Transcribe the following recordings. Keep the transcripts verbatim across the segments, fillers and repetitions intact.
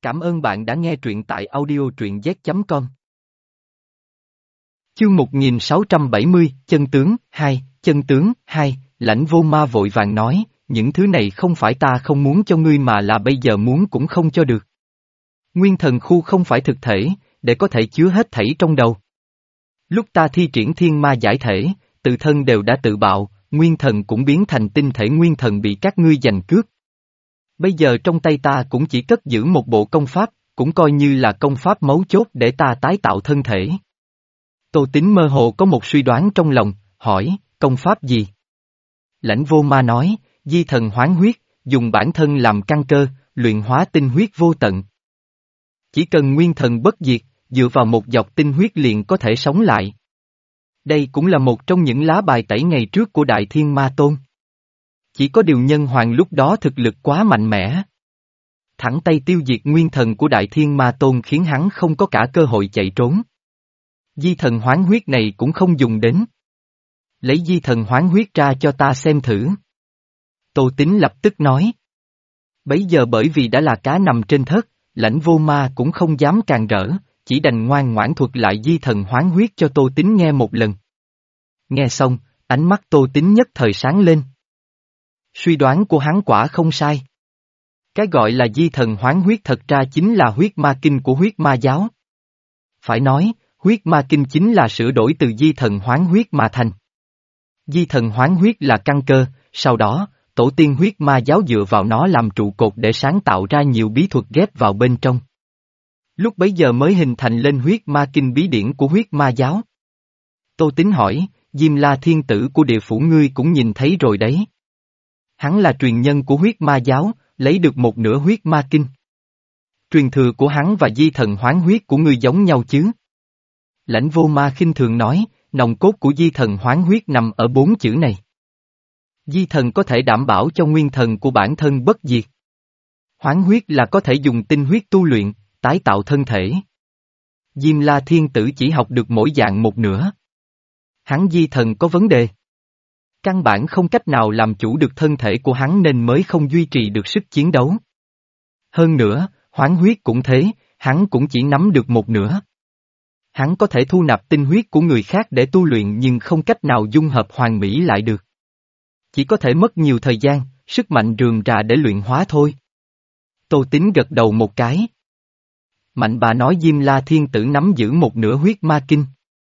Cảm ơn bạn đã nghe truyện tại audio truyện z chấm com. Chương một nghìn sáu trăm bảy mươi, Chân tướng, hai, Chân tướng, hai, Lãnh Vô Ma vội vàng nói, những thứ này không phải ta không muốn cho ngươi mà là bây giờ muốn cũng không cho được. Nguyên thần khu không phải thực thể, để có thể chứa hết thảy trong đầu. Lúc ta thi triển thiên ma giải thể, tự thân đều đã tự bạo, nguyên thần cũng biến thành tinh thể nguyên thần bị các ngươi giành cướp. Bây giờ trong tay ta cũng chỉ cất giữ một bộ công pháp, cũng coi như là công pháp mấu chốt để ta tái tạo thân thể. Tô Tín mơ hồ có một suy đoán trong lòng, hỏi, công pháp gì? Lãnh Vô Ma nói, di thần hoán huyết, dùng bản thân làm căn cơ, luyện hóa tinh huyết vô tận. Chỉ cần nguyên thần bất diệt, dựa vào một giọt tinh huyết liền có thể sống lại. Đây cũng là một trong những lá bài tẩy ngày trước của Đại Thiên Ma Tôn. Chỉ có điều Nhân Hoàng lúc đó thực lực quá mạnh mẽ. Thẳng tay tiêu diệt nguyên thần của Đại Thiên Ma Tôn khiến hắn không có cả cơ hội chạy trốn. Di thần hoán huyết này cũng không dùng đến. Lấy di thần hoán huyết ra cho ta xem thử. Tô Tín lập tức nói. Bấy giờ bởi vì đã là cá nằm trên thớt, Lãnh Vô Ma cũng không dám càng rỡ, chỉ đành ngoan ngoãn thuật lại di thần hoán huyết cho Tô Tín nghe một lần. Nghe xong, ánh mắt Tô Tín nhất thời sáng lên. Suy đoán của hắn quả không sai. Cái gọi là di thần hoán huyết thật ra chính là huyết ma kinh của huyết ma giáo. Phải nói, huyết ma kinh chính là sửa đổi từ di thần hoán huyết mà thành. Di thần hoán huyết là căn cơ, sau đó, tổ tiên huyết ma giáo dựa vào nó làm trụ cột để sáng tạo ra nhiều bí thuật ghép vào bên trong. Lúc bấy giờ mới hình thành lên huyết ma kinh bí điển của huyết ma giáo. Tô Tín hỏi, Diêm La thiên tử của địa phủ ngươi cũng nhìn thấy rồi đấy. Hắn là truyền nhân của huyết ma giáo, lấy được một nửa huyết ma kinh. Truyền thừa của hắn và di thần hoán huyết của ngươi giống nhau chứ? Lãnh Vô Ma khinh thường nói, nòng cốt của di thần hoán huyết nằm ở bốn chữ này. Di thần có thể đảm bảo cho nguyên thần của bản thân bất diệt. Hoán huyết là có thể dùng tinh huyết tu luyện, tái tạo thân thể. Diêm La thiên tử chỉ học được mỗi dạng một nửa. Hắn di thần có vấn đề. Căn bản không cách nào làm chủ được thân thể của hắn nên mới không duy trì được sức chiến đấu. Hơn nữa, hoán huyết cũng thế, hắn cũng chỉ nắm được một nửa. Hắn có thể thu nạp tinh huyết của người khác để tu luyện nhưng không cách nào dung hợp hoàn mỹ lại được. Chỉ có thể mất nhiều thời gian, sức mạnh rườm rà để luyện hóa thôi. Tô Tín gật đầu một cái. Mạnh bà nói Diêm La thiên tử nắm giữ một nửa huyết ma kinh.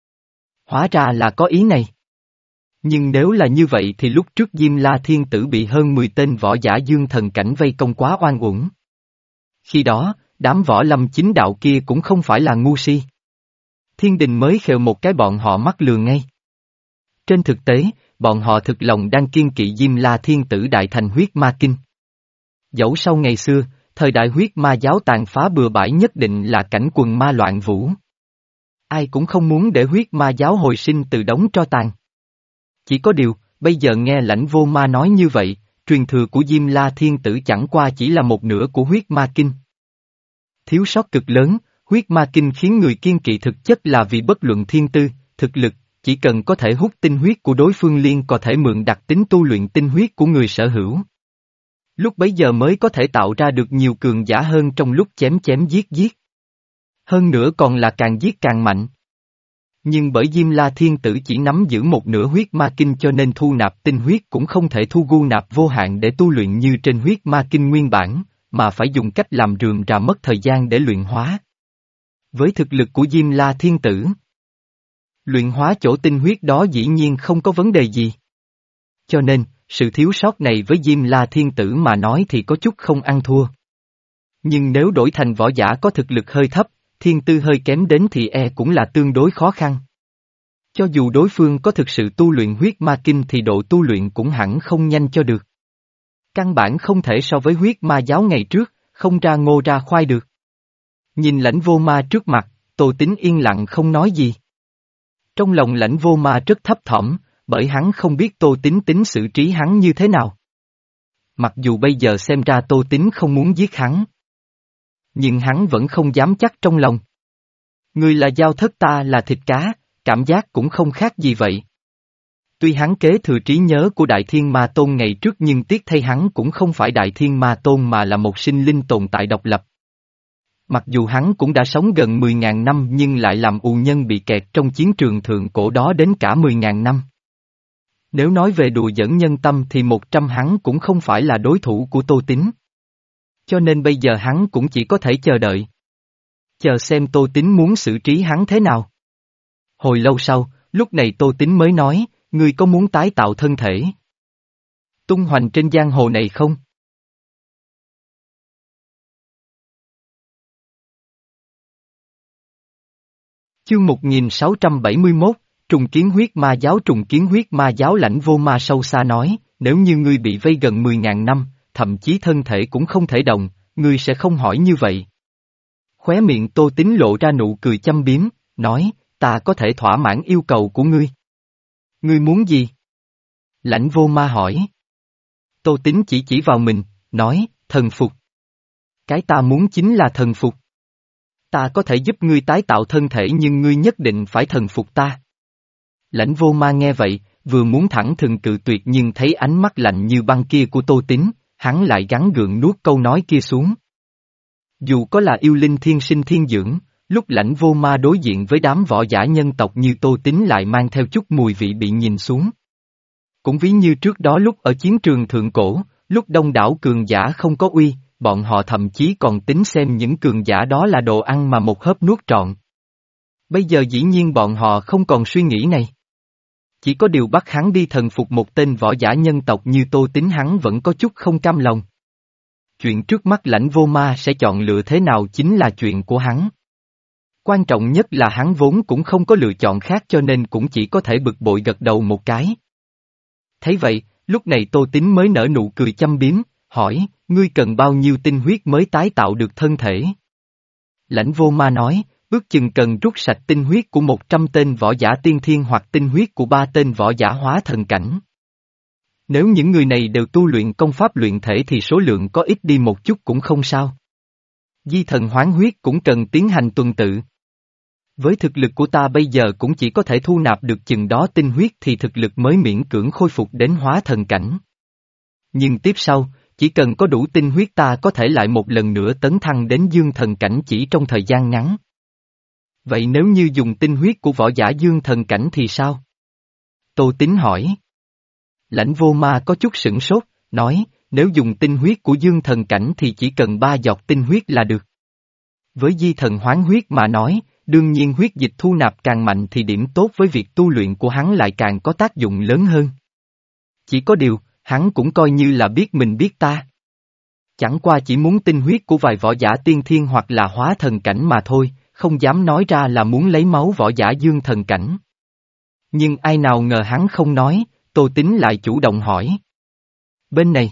Hóa ra là có ý này. Nhưng nếu là như vậy thì lúc trước Diêm La thiên tử bị hơn mười tên võ giả dương thần cảnh vây công quá oan uổng. Khi đó, đám võ lâm chính đạo kia cũng không phải là ngu si. Thiên đình mới khều một cái bọn họ mắc lừa ngay. Trên thực tế, bọn họ thực lòng đang kiên kỵ Diêm La thiên tử đại thành huyết ma kinh. Dẫu sau ngày xưa, thời đại huyết ma giáo tàn phá bừa bãi nhất định là cảnh quần ma loạn vũ. Ai cũng không muốn để huyết ma giáo hồi sinh từ đống tro tàn. Chỉ có điều, bây giờ nghe Lãnh Vô Ma nói như vậy, truyền thừa của Diêm La thiên tử chẳng qua chỉ là một nửa của huyết ma kinh. Thiếu sót cực lớn, huyết ma kinh khiến người kiên kỵ thực chất là vì bất luận thiên tư, thực lực, chỉ cần có thể hút tinh huyết của đối phương liền có thể mượn đặc tính tu luyện tinh huyết của người sở hữu. Lúc bấy giờ mới có thể tạo ra được nhiều cường giả hơn trong lúc chém chém giết giết. Hơn nữa còn là càng giết càng mạnh. Nhưng bởi Diêm La thiên tử chỉ nắm giữ một nửa huyết ma kinh cho nên thu nạp tinh huyết cũng không thể thu gu nạp vô hạn để tu luyện như trên huyết ma kinh nguyên bản, mà phải dùng cách làm rườm rà mất thời gian để luyện hóa. Với thực lực của Diêm La thiên tử, luyện hóa chỗ tinh huyết đó dĩ nhiên không có vấn đề gì. Cho nên, sự thiếu sót này với Diêm La thiên tử mà nói thì có chút không ăn thua. Nhưng nếu đổi thành võ giả có thực lực hơi thấp, thiên tư hơi kém đến thì e cũng là tương đối khó khăn. Cho dù đối phương có thực sự tu luyện huyết ma kinh thì độ tu luyện cũng hẳn không nhanh cho được. Căn bản không thể so với huyết ma giáo ngày trước, không ra ngô ra khoai được. Nhìn Lãnh Vô Ma trước mặt, Tô Tín yên lặng không nói gì. Trong lòng Lãnh Vô Ma rất thấp thỏm, bởi hắn không biết Tô Tín tính xử trí hắn như thế nào. Mặc dù bây giờ xem ra Tô Tín không muốn giết hắn. Nhưng hắn vẫn không dám chắc trong lòng. Người là dao thất ta là thịt cá, cảm giác cũng không khác gì vậy. Tuy hắn kế thừa trí nhớ của Đại Thiên Ma Tôn ngày trước nhưng tiếc thay hắn cũng không phải Đại Thiên Ma Tôn mà là một sinh linh tồn tại độc lập. Mặc dù hắn cũng đã sống gần mười ngàn năm nhưng lại làm ù nhân bị kẹt trong chiến trường thượng cổ đó đến cả mười ngàn năm. Nếu nói về đùa giỡn nhân tâm thì một trăm hắn cũng không phải là đối thủ của Tô Tín. Cho nên bây giờ hắn cũng chỉ có thể chờ đợi. Chờ xem Tô Tín muốn xử trí hắn thế nào. Hồi lâu sau, lúc này Tô Tín mới nói, ngươi có muốn tái tạo thân thể tung hoành trên giang hồ này không? Chương một nghìn sáu trăm bảy mươi mốt, Trùng Kiến Huyết Ma Giáo. Trùng Kiến Huyết Ma Giáo Lãnh Vô Ma sâu xa nói, nếu như ngươi bị vây gần mười ngàn năm, thậm chí thân thể cũng không thể động, ngươi sẽ không hỏi như vậy. Khóe miệng Tô Tín lộ ra nụ cười châm biếm, nói, ta có thể thỏa mãn yêu cầu của ngươi. Ngươi muốn gì? Lãnh Vô Ma hỏi. Tô Tín chỉ chỉ vào mình, nói, thần phục. Cái ta muốn chính là thần phục. Ta có thể giúp ngươi tái tạo thân thể nhưng ngươi nhất định phải thần phục ta. Lãnh Vô Ma nghe vậy, vừa muốn thẳng thừng cự tuyệt nhưng thấy ánh mắt lạnh như băng kia của Tô Tín, hắn lại gắng gượng nuốt câu nói kia xuống. Dù có là yêu linh thiên sinh thiên dưỡng, lúc Lãnh Vô Ma đối diện với đám võ giả nhân tộc như Tô Tín lại mang theo chút mùi vị bị nhìn xuống. Cũng ví như trước đó lúc ở chiến trường thượng cổ, lúc đông đảo cường giả không có uy, bọn họ thậm chí còn tính xem những cường giả đó là đồ ăn mà một hớp nuốt trọn. Bây giờ dĩ nhiên bọn họ không còn suy nghĩ này. Chỉ có điều bắt hắn đi thần phục một tên võ giả nhân tộc như Tô Tín hắn vẫn có chút không cam lòng. Chuyện trước mắt Lãnh Vô Ma sẽ chọn lựa thế nào chính là chuyện của hắn. Quan trọng nhất là hắn vốn cũng không có lựa chọn khác cho nên cũng chỉ có thể bực bội gật đầu một cái. Thấy vậy, lúc này Tô Tín mới nở nụ cười châm biếm, hỏi, ngươi cần bao nhiêu tinh huyết mới tái tạo được thân thể? Lãnh Vô Ma nói, ước chừng cần rút sạch tinh huyết của một trăm tên võ giả tiên thiên hoặc tinh huyết của ba tên võ giả hóa thần cảnh. Nếu những người này đều tu luyện công pháp luyện thể thì số lượng có ít đi một chút cũng không sao. Di thần hoán huyết cũng cần tiến hành tuần tự. Với thực lực của ta bây giờ cũng chỉ có thể thu nạp được chừng đó tinh huyết thì thực lực mới miễn cưỡng khôi phục đến hóa thần cảnh. Nhưng tiếp sau, chỉ cần có đủ tinh huyết ta có thể lại một lần nữa tấn thăng đến dương thần cảnh chỉ trong thời gian ngắn. Vậy nếu như dùng tinh huyết của võ giả dương thần cảnh thì sao? Tô Tín hỏi. Lãnh Vô Ma có chút sửng sốt, nói, nếu dùng tinh huyết của dương thần cảnh thì chỉ cần ba giọt tinh huyết là được. Với di thần hoán huyết mà nói, đương nhiên huyết dịch thu nạp càng mạnh thì điểm tốt với việc tu luyện của hắn lại càng có tác dụng lớn hơn. Chỉ có điều, hắn cũng coi như là biết mình biết ta. Chẳng qua chỉ muốn tinh huyết của vài võ giả tiên thiên hoặc là hóa thần cảnh mà thôi, không dám nói ra là muốn lấy máu võ giả dương thần cảnh. Nhưng ai nào ngờ hắn không nói, Tô Tín lại chủ động hỏi. Bên này.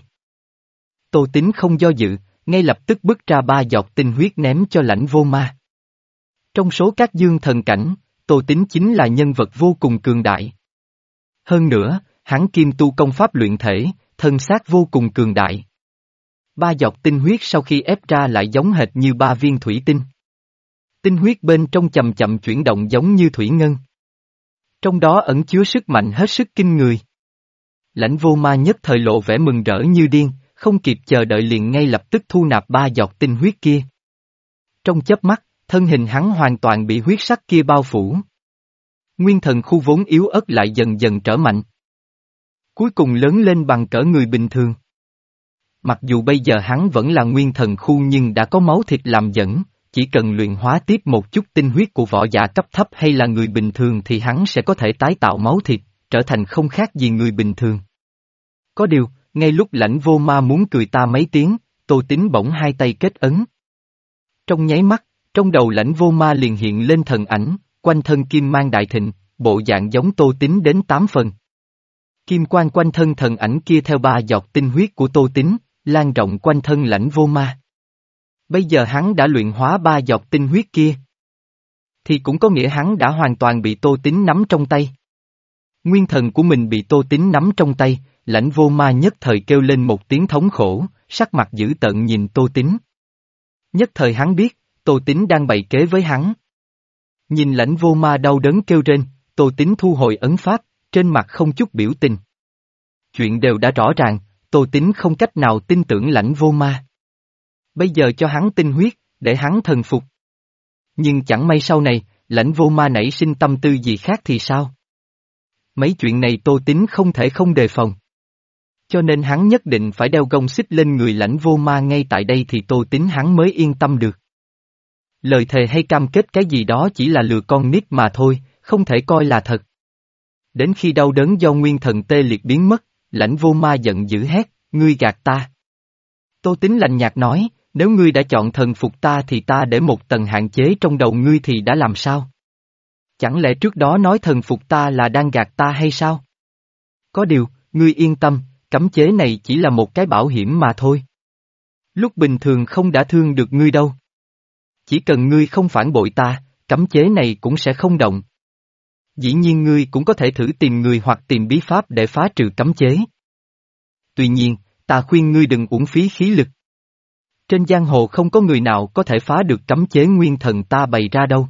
Tô Tín không do dự, ngay lập tức bứt ra ba giọt tinh huyết ném cho Lãnh Vô Ma. Trong số các dương thần cảnh, Tô Tín chính là nhân vật vô cùng cường đại. Hơn nữa, hắn kiêm tu công pháp luyện thể, thân xác vô cùng cường đại. Ba giọt tinh huyết sau khi ép ra lại giống hệt như ba viên thủy tinh. Tinh huyết bên trong chậm chậm chuyển động giống như thủy ngân. Trong đó ẩn chứa sức mạnh hết sức kinh người. Lãnh Vô Ma nhất thời lộ vẻ mừng rỡ như điên, không kịp chờ đợi liền ngay lập tức thu nạp ba giọt tinh huyết kia. Trong chớp mắt, thân hình hắn hoàn toàn bị huyết sắc kia bao phủ. Nguyên thần khu vốn yếu ớt lại dần dần trở mạnh. Cuối cùng lớn lên bằng cỡ người bình thường. Mặc dù bây giờ hắn vẫn là nguyên thần khu nhưng đã có máu thịt làm dẫn, chỉ cần luyện hóa tiếp một chút tinh huyết của võ giả cấp thấp hay là người bình thường thì hắn sẽ có thể tái tạo máu thịt, trở thành không khác gì người bình thường. Có điều, ngay lúc Lãnh Vô Ma muốn cười ta mấy tiếng, Tô Tín bỗng hai tay kết ấn. Trong nháy mắt, trong đầu Lãnh Vô Ma liền hiện lên thần ảnh, quanh thân kim mang đại thịnh, bộ dạng giống Tô Tín đến tám phần. Kim quang quanh thân thần ảnh kia theo ba giọt tinh huyết của Tô Tín, lan rộng quanh thân Lãnh Vô Ma. Bây giờ hắn đã luyện hóa ba giọt tinh huyết kia. Thì cũng có nghĩa hắn đã hoàn toàn bị Tô Tín nắm trong tay. Nguyên thần của mình bị Tô Tín nắm trong tay, Lãnh Vô Ma nhất thời kêu lên một tiếng thống khổ, sắc mặt dữ tợn nhìn Tô Tín. Nhất thời hắn biết, Tô Tín đang bày kế với hắn. Nhìn Lãnh Vô Ma đau đớn kêu rên, Tô Tín thu hồi ấn pháp, trên mặt không chút biểu tình. Chuyện đều đã rõ ràng, Tô Tín không cách nào tin tưởng Lãnh Vô Ma. Bây giờ cho hắn tinh huyết, để hắn thần phục. Nhưng chẳng may sau này, Lãnh Vô Ma nảy sinh tâm tư gì khác thì sao? Mấy chuyện này Tô Tín không thể không đề phòng. Cho nên hắn nhất định phải đeo gông xích lên người Lãnh Vô Ma ngay tại đây thì Tô Tín hắn mới yên tâm được. Lời thề hay cam kết cái gì đó chỉ là lừa con nít mà thôi, không thể coi là thật. Đến khi đau đớn do nguyên thần tê liệt biến mất, Lãnh Vô Ma giận dữ hét, ngươi gạt ta. Tô Tín lạnh nhạt nói, nếu ngươi đã chọn thần phục ta thì ta để một tầng hạn chế trong đầu ngươi thì đã làm sao? Chẳng lẽ trước đó nói thần phục ta là đang gạt ta hay sao? Có điều, ngươi yên tâm, cấm chế này chỉ là một cái bảo hiểm mà thôi. Lúc bình thường không đã thương được ngươi đâu. Chỉ cần ngươi không phản bội ta, cấm chế này cũng sẽ không động. Dĩ nhiên ngươi cũng có thể thử tìm người hoặc tìm bí pháp để phá trừ cấm chế. Tuy nhiên, ta khuyên ngươi đừng uổng phí khí lực. Trên giang hồ không có người nào có thể phá được cấm chế nguyên thần ta bày ra đâu.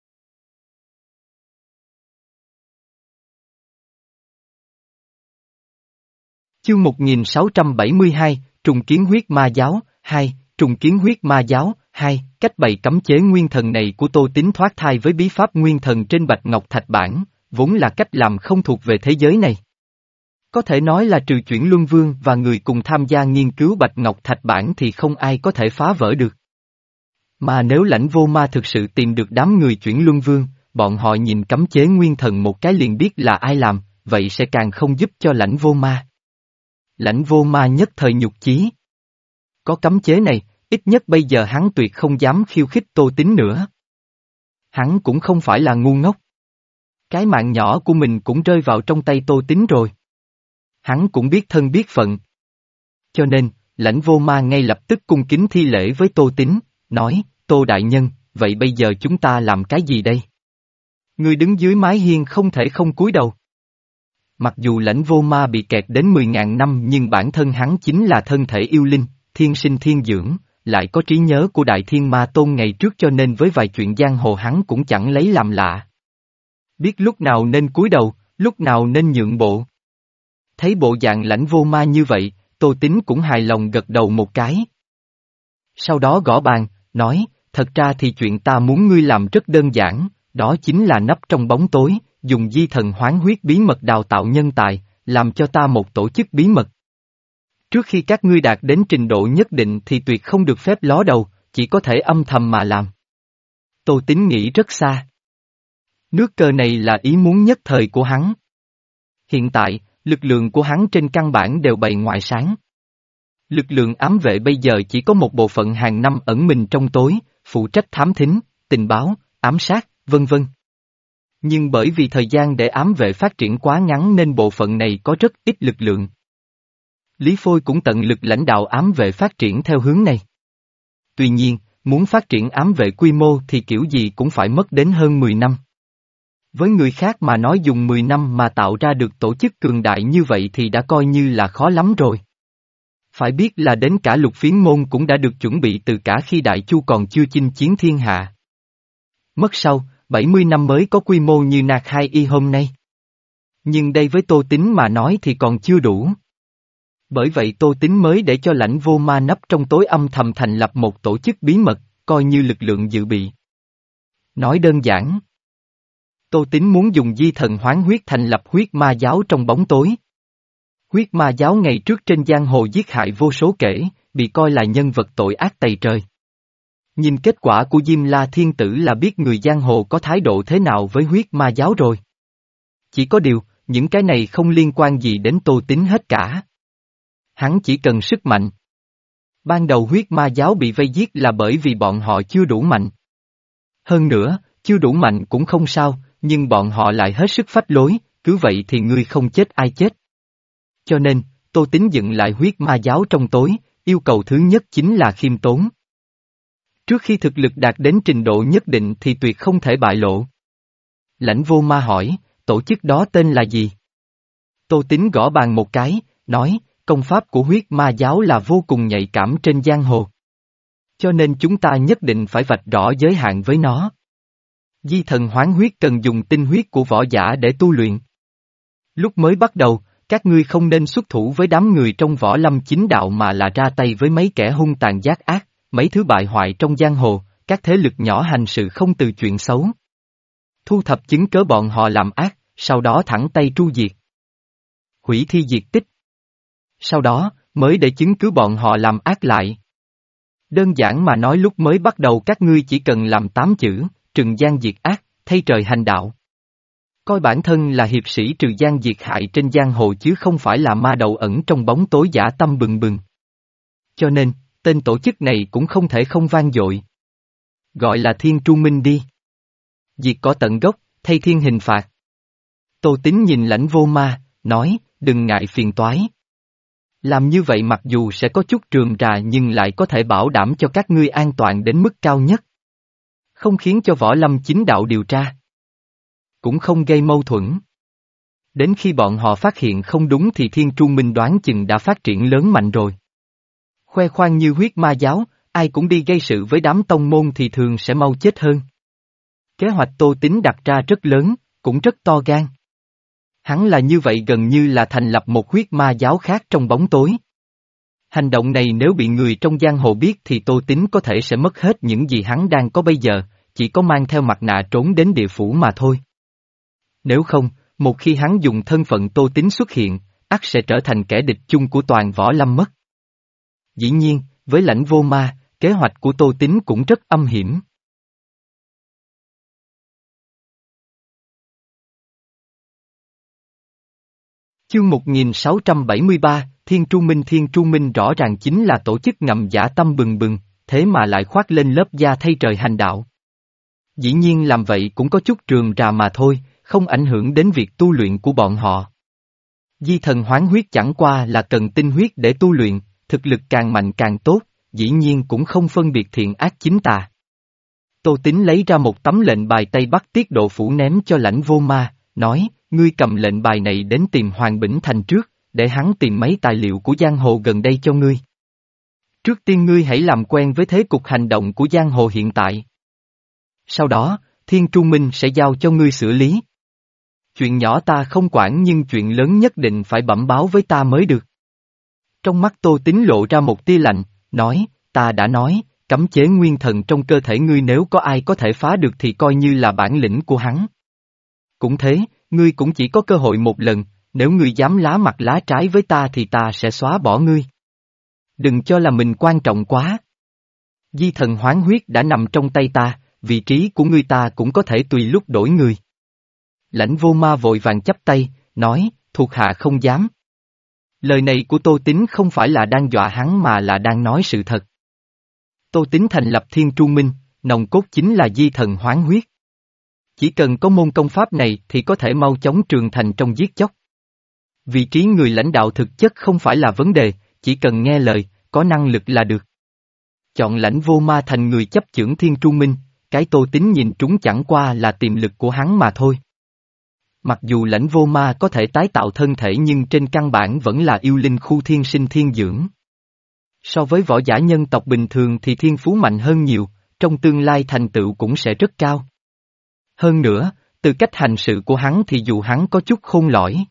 Chương một nghìn sáu trăm bảy mươi hai, Trùng Kiến Huyết Ma Giáo, hai, Trùng Kiến Huyết Ma Giáo, hai, cách bày cấm chế nguyên thần này của Tô Tín thoát thai với bí pháp nguyên thần trên bạch ngọc thạch bản, vốn là cách làm không thuộc về thế giới này. Có thể nói là trừ Chuyển Luân Vương và người cùng tham gia nghiên cứu bạch ngọc thạch bản thì không ai có thể phá vỡ được. Mà nếu Lãnh Vô Ma thực sự tìm được đám người Chuyển Luân Vương, bọn họ nhìn cấm chế nguyên thần một cái liền biết là ai làm, vậy sẽ càng không giúp cho Lãnh Vô Ma. Lãnh Vô Ma nhất thời nhục chí. Có cấm chế này, ít nhất bây giờ hắn tuyệt không dám khiêu khích Tô Tín nữa. Hắn cũng không phải là ngu ngốc. Cái mạng nhỏ của mình cũng rơi vào trong tay Tô Tín rồi. Hắn cũng biết thân biết phận. Cho nên, Lãnh Vô Ma ngay lập tức cung kính thi lễ với Tô Tín, nói, Tô Đại Nhân, vậy bây giờ chúng ta làm cái gì đây? Người đứng dưới mái hiên không thể không cúi đầu. Mặc dù Lãnh Vô Ma bị kẹt đến mười ngàn năm nhưng bản thân hắn chính là thân thể yêu linh, thiên sinh thiên dưỡng, lại có trí nhớ của Đại Thiên Ma Tôn ngày trước cho nên với vài chuyện giang hồ hắn cũng chẳng lấy làm lạ. Biết lúc nào nên cúi đầu, lúc nào nên nhượng bộ. Thấy bộ dạng Lãnh Vô Ma như vậy, Tô Tín cũng hài lòng gật đầu một cái. Sau đó gõ bàn, nói, thật ra thì chuyện ta muốn ngươi làm rất đơn giản, đó chính là nấp trong bóng tối, dùng di thần hoán huyết bí mật đào tạo nhân tài, làm cho ta một tổ chức bí mật. Trước khi các ngươi đạt đến trình độ nhất định thì tuyệt không được phép ló đầu, chỉ có thể âm thầm mà làm. Tô Tín nghĩ rất xa. Nước cờ này là ý muốn nhất thời của hắn. Hiện tại, lực lượng của hắn trên căn bản đều bày ngoại sáng. Lực lượng ám vệ bây giờ chỉ có một bộ phận hàng năm ẩn mình trong tối, phụ trách thám thính, tình báo, ám sát, vân vân. Nhưng bởi vì thời gian để ám vệ phát triển quá ngắn nên bộ phận này có rất ít lực lượng. Lý Phôi cũng tận lực lãnh đạo ám vệ phát triển theo hướng này. Tuy nhiên, muốn phát triển ám vệ quy mô thì kiểu gì cũng phải mất đến hơn mười năm. Với người khác mà nói dùng mười năm mà tạo ra được tổ chức cường đại như vậy thì đã coi như là khó lắm rồi. Phải biết là đến cả Lục Phiến Môn cũng đã được chuẩn bị từ cả khi Đại Chu còn chưa chinh chiến thiên hạ. Mất sau, bảy mươi năm mới có quy mô như Nạc Hai Y hôm nay. Nhưng đây với Tô Tín mà nói thì còn chưa đủ. Bởi vậy Tô Tín mới để cho Lãnh Vô Ma nấp trong tối âm thầm thành lập một tổ chức bí mật, coi như lực lượng dự bị. Nói đơn giản. Tô Tín muốn dùng di thần hoán huyết thành lập huyết ma giáo trong bóng tối. Huyết ma giáo ngày trước trên giang hồ giết hại vô số kể, bị coi là nhân vật tội ác tày trời. Nhìn kết quả của Diêm La Thiên Tử là biết người giang hồ có thái độ thế nào với huyết ma giáo rồi. Chỉ có điều, những cái này không liên quan gì đến Tô Tín hết cả. Hắn chỉ cần sức mạnh. Ban đầu huyết ma giáo bị vây giết là bởi vì bọn họ chưa đủ mạnh. Hơn nữa, chưa đủ mạnh cũng không sao, nhưng bọn họ lại hết sức phách lối, cứ vậy thì ngươi không chết ai chết. Cho nên, Tô Tín dựng lại huyết ma giáo trong tối, yêu cầu thứ nhất chính là khiêm tốn. Trước khi thực lực đạt đến trình độ nhất định thì tuyệt không thể bại lộ. Lãnh Vô Ma hỏi, tổ chức đó tên là gì? Tô Tín gõ bàn một cái, nói, công pháp của huyết ma giáo là vô cùng nhạy cảm trên giang hồ. Cho nên chúng ta nhất định phải vạch rõ giới hạn với nó. Di thần hoán huyết cần dùng tinh huyết của võ giả để tu luyện. Lúc mới bắt đầu, các ngươi không nên xuất thủ với đám người trong võ lâm chính đạo mà là ra tay với mấy kẻ hung tàn giác ác, mấy thứ bại hoại trong giang hồ, các thế lực nhỏ hành sự không từ chuyện xấu. Thu thập chứng cớ bọn họ làm ác, sau đó thẳng tay tru diệt. Hủy thi diệt tích. Sau đó, mới để chứng cứ bọn họ làm ác lại. Đơn giản mà nói lúc mới bắt đầu các ngươi chỉ cần làm tám chữ, trừng gian diệt ác, thay trời hành đạo. Coi bản thân là hiệp sĩ trừ gian diệt hại trên giang hồ chứ không phải là ma đầu ẩn trong bóng tối dã tâm bừng bừng. Cho nên, tên tổ chức này cũng không thể không vang dội. Gọi là Thiên Tru Minh đi. Diệt cỏ tận gốc, thay thiên hình phạt. Tô Tín nhìn Lãnh Vô Ma, nói, đừng ngại phiền toái. Làm như vậy mặc dù sẽ có chút rườm rà nhưng lại có thể bảo đảm cho các ngươi an toàn đến mức cao nhất. Không khiến cho võ lâm chính đạo điều tra. Cũng không gây mâu thuẫn. Đến khi bọn họ phát hiện không đúng thì Thiên Tru Minh đoán chừng đã phát triển lớn mạnh rồi. Khoe khoang như huyết ma giáo, ai cũng đi gây sự với đám tông môn thì thường sẽ mau chết hơn. Kế hoạch Tô Tín đặt ra rất lớn, cũng rất to gan. Hắn là như vậy gần như là thành lập một huyết ma giáo khác trong bóng tối. Hành động này nếu bị người trong giang hồ biết thì Tô Tín có thể sẽ mất hết những gì hắn đang có bây giờ, chỉ có mang theo mặt nạ trốn đến địa phủ mà thôi. Nếu không, một khi hắn dùng thân phận Tô Tín xuất hiện, ắt sẽ trở thành kẻ địch chung của toàn võ lâm mất. Dĩ nhiên, với Lãnh Vô Ma, kế hoạch của Tô Tín cũng rất âm hiểm. Chương một nghìn sáu trăm bảy mươi ba, Thiên Tru Minh. Thiên Tru Minh rõ ràng chính là tổ chức ngầm dã tâm bừng bừng, thế mà lại khoác lên lớp da thay trời hành đạo. Dĩ nhiên làm vậy cũng có chút rườm rà mà thôi, không ảnh hưởng đến việc tu luyện của bọn họ. Di thần hoán huyết chẳng qua là cần tinh huyết để tu luyện, thực lực càng mạnh càng tốt, dĩ nhiên cũng không phân biệt thiện ác chính tà. Tô Tín lấy ra một tấm lệnh bài Tây Bắc Tiết Độ Phủ ném cho Lãnh Vô Ma, nói, ngươi cầm lệnh bài này đến tìm Hoàng Bỉnh Thành trước, để hắn tìm mấy tài liệu của giang hồ gần đây cho ngươi. Trước tiên ngươi hãy làm quen với thế cục hành động của giang hồ hiện tại. Sau đó, Thiên Tru Minh sẽ giao cho ngươi xử lý. Chuyện nhỏ ta không quản nhưng chuyện lớn nhất định phải bẩm báo với ta mới được. Trong mắt Tô Tín lộ ra một tia lạnh, nói, ta đã nói, cấm chế nguyên thần trong cơ thể ngươi nếu có ai có thể phá được thì coi như là bản lĩnh của hắn. Cũng thế, ngươi cũng chỉ có cơ hội một lần, nếu ngươi dám lá mặt lá trái với ta thì ta sẽ xóa bỏ ngươi. Đừng cho là mình quan trọng quá. Di thần hoán huyết đã nằm trong tay ta, vị trí của ngươi ta cũng có thể tùy lúc đổi người. Lãnh Vô Ma vội vàng chắp tay, nói, thuộc hạ không dám. Lời này của Tô Tín không phải là đang dọa hắn mà là đang nói sự thật. Tô Tín thành lập Thiên Tru Minh, nòng cốt chính là di thần hoán huyết. Chỉ cần có môn công pháp này thì có thể mau chóng trường thành trong giết chóc. Vị trí người lãnh đạo thực chất không phải là vấn đề, chỉ cần nghe lời, có năng lực là được. Chọn Lãnh Vô Ma thành người chấp chưởng Thiên Tru Minh, cái Tô Tín nhìn trúng chẳng qua là tiềm lực của hắn mà thôi. Mặc dù Lãnh Vô Ma có thể tái tạo thân thể nhưng trên căn bản vẫn là yêu linh khu thiên sinh thiên dưỡng. So với võ giả nhân tộc bình thường thì thiên phú mạnh hơn nhiều, trong tương lai thành tựu cũng sẽ rất cao. Hơn nữa, từ cách hành sự của hắn thì dù hắn có chút khôn lỏi.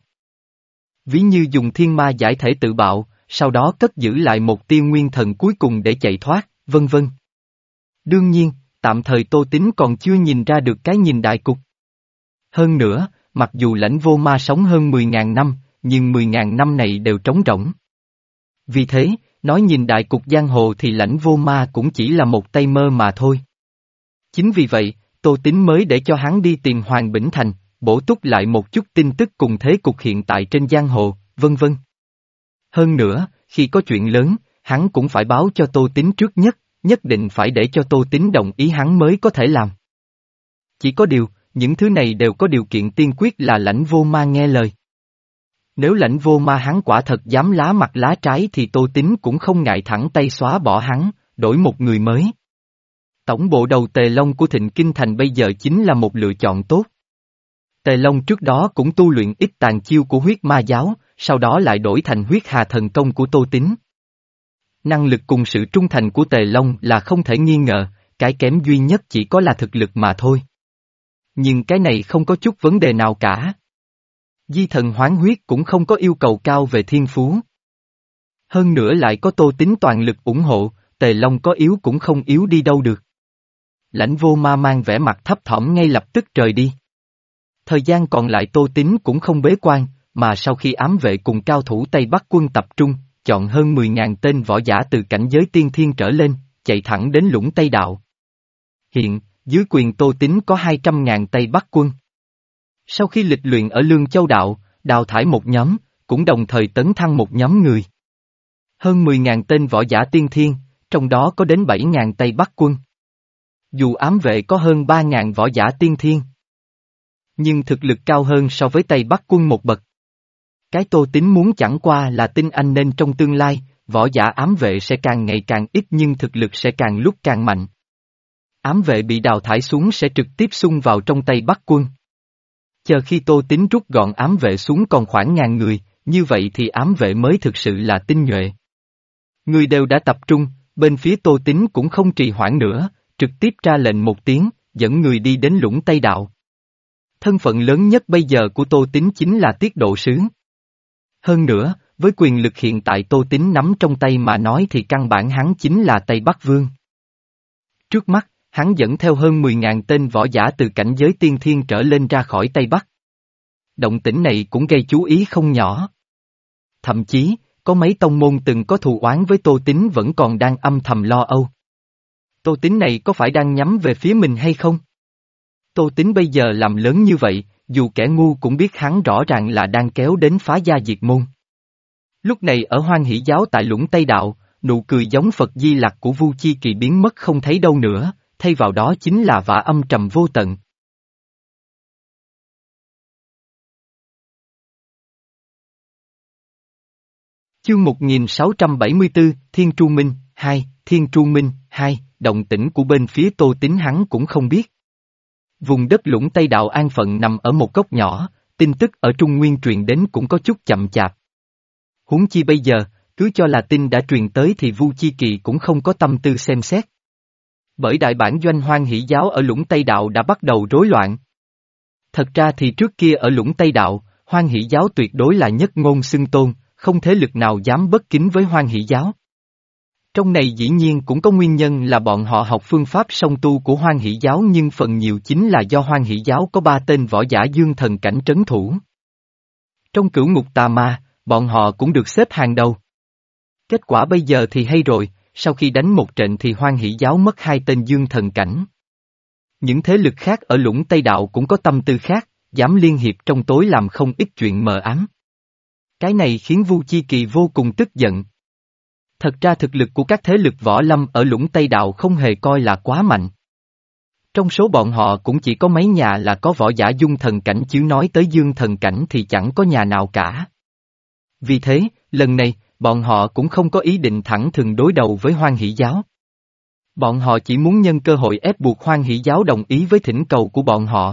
Ví như dùng thiên ma giải thể tự bạo, sau đó cất giữ lại một tia nguyên thần cuối cùng để chạy thoát, vân vân. Đương nhiên, tạm thời Tô Tín còn chưa nhìn ra được cái nhìn đại cục. Hơn nữa, mặc dù Lãnh Vô Ma sống hơn mười ngàn năm, nhưng mười ngàn năm này đều trống rỗng. Vì thế, nói nhìn đại cục giang hồ thì Lãnh Vô Ma cũng chỉ là một tay mơ mà thôi. Chính vì vậy, Tô Tín mới để cho hắn đi tìm Hoàng Bỉnh Thành, bổ túc lại một chút tin tức cùng thế cục hiện tại trên giang hồ, vân vân. Hơn nữa, khi có chuyện lớn, hắn cũng phải báo cho Tô Tín trước nhất, nhất định phải để cho Tô Tín đồng ý hắn mới có thể làm. Chỉ có điều, những thứ này đều có điều kiện tiên quyết là Lãnh Vô Ma nghe lời. Nếu Lãnh Vô Ma hắn quả thật dám lá mặt lá trái thì Tô Tín cũng không ngại thẳng tay xóa bỏ hắn, đổi một người mới. Tổng bộ đầu Tề Long của Thịnh Kinh Thành bây giờ chính là một lựa chọn tốt. Tề Long trước đó cũng tu luyện ít tàn chiêu của huyết ma giáo, sau đó lại đổi thành huyết hà thần công của Tô Tín. Năng lực cùng sự trung thành của Tề Long là không thể nghi ngờ, cái kém duy nhất chỉ có là thực lực mà thôi. Nhưng cái này không có chút vấn đề nào cả. Di thần hoán huyết cũng không có yêu cầu cao về thiên phú. Hơn nữa lại có Tô Tín toàn lực ủng hộ, Tề Long có yếu cũng không yếu đi đâu được. Lãnh Vô Ma mang vẻ mặt thấp thỏm ngay lập tức rời đi. Thời gian còn lại Tô Tín cũng không bế quan, mà sau khi ám vệ cùng cao thủ Tây Bắc quân tập trung, chọn hơn mười ngàn tên võ giả từ cảnh giới tiên thiên trở lên, chạy thẳng đến Lũng Tây Đạo. Hiện, dưới quyền Tô Tín có hai trăm ngàn Tây Bắc quân. Sau khi lịch luyện ở Lương Châu Đạo, đào thải một nhóm, cũng đồng thời tấn thăng một nhóm người. Hơn mười ngàn tên võ giả tiên thiên, trong đó có đến bảy ngàn Tây Bắc quân. Dù ám vệ có hơn ba ngàn võ giả tiên thiên, nhưng thực lực cao hơn so với Tây Bắc quân một bậc. Cái Tô Tín muốn chẳng qua là tin anh nên trong tương lai, võ giả ám vệ sẽ càng ngày càng ít nhưng thực lực sẽ càng lúc càng mạnh. Ám vệ bị đào thải xuống sẽ trực tiếp xung vào trong Tây Bắc quân. Chờ khi Tô Tín rút gọn ám vệ xuống còn khoảng ngàn người, như vậy thì ám vệ mới thực sự là tinh nhuệ. Người đều đã tập trung, bên phía Tô Tín cũng không trì hoãn nữa, trực tiếp ra lệnh một tiếng, dẫn người đi đến Lũng Tây Đạo. Thân phận lớn nhất bây giờ của Tô Tín chính là tiết độ sứ. Hơn nữa, với quyền lực hiện tại Tô Tín nắm trong tay mà nói thì căn bản hắn chính là Tây Bắc Vương. Trước mắt, hắn dẫn theo hơn mười ngàn tên võ giả từ cảnh giới tiên thiên trở lên ra khỏi Tây Bắc. Động tĩnh này cũng gây chú ý không nhỏ. Thậm chí, có mấy tông môn từng có thù oán với Tô Tín vẫn còn đang âm thầm lo âu. Tô Tín này có phải đang nhắm về phía mình hay không? Tô Tín bây giờ làm lớn như vậy, dù kẻ ngu cũng biết hắn rõ ràng là đang kéo đến phá gia diệt môn. Lúc này ở Hoan Hỷ Giáo tại Lũng Tây Đạo, nụ cười giống Phật Di Lặc của Vu Chi Kỳ biến mất không thấy đâu nữa, thay vào đó chính là vả âm trầm vô tận. Chương một nghìn sáu trăm bảy mươi tư, Thiên Tru Minh, hai, Thiên Tru Minh, hai, động tĩnh của bên phía Tô Tín hắn cũng không biết. Vùng đất Lũng Tây Đạo an phận nằm ở một góc nhỏ, tin tức ở Trung Nguyên truyền đến cũng có chút chậm chạp. Huống chi bây giờ, cứ cho là tin đã truyền tới thì Vu Chi Kỳ cũng không có tâm tư xem xét. Bởi đại bản doanh Hoan Hỷ Giáo ở Lũng Tây Đạo đã bắt đầu rối loạn. Thật ra thì trước kia ở Lũng Tây Đạo, Hoan Hỷ Giáo tuyệt đối là nhất ngôn xưng tôn, không thế lực nào dám bất kính với Hoan Hỷ Giáo. Trong này dĩ nhiên cũng có nguyên nhân là bọn họ học phương pháp song tu của Hoan Hỷ Giáo nhưng phần nhiều chính là do Hoan Hỷ Giáo có ba tên võ giả dương thần cảnh trấn thủ. Trong cửu ngục tà ma, bọn họ cũng được xếp hàng đầu. Kết quả bây giờ thì hay rồi, sau khi đánh một trận thì Hoan Hỷ Giáo mất hai tên dương thần cảnh. Những thế lực khác ở Lũng Tây Đạo cũng có tâm tư khác, dám liên hiệp trong tối làm không ít chuyện mờ ám. Cái này khiến Vu Chi Kỳ vô cùng tức giận. Thật ra thực lực của các thế lực võ lâm ở Lũng Tây Đạo không hề coi là quá mạnh. Trong số bọn họ cũng chỉ có mấy nhà là có võ giả dung thần cảnh chứ nói tới dương thần cảnh thì chẳng có nhà nào cả. Vì thế, lần này, bọn họ cũng không có ý định thẳng thừng đối đầu với Hoan Hỷ Giáo. Bọn họ chỉ muốn nhân cơ hội ép buộc Hoan Hỷ Giáo đồng ý với thỉnh cầu của bọn họ.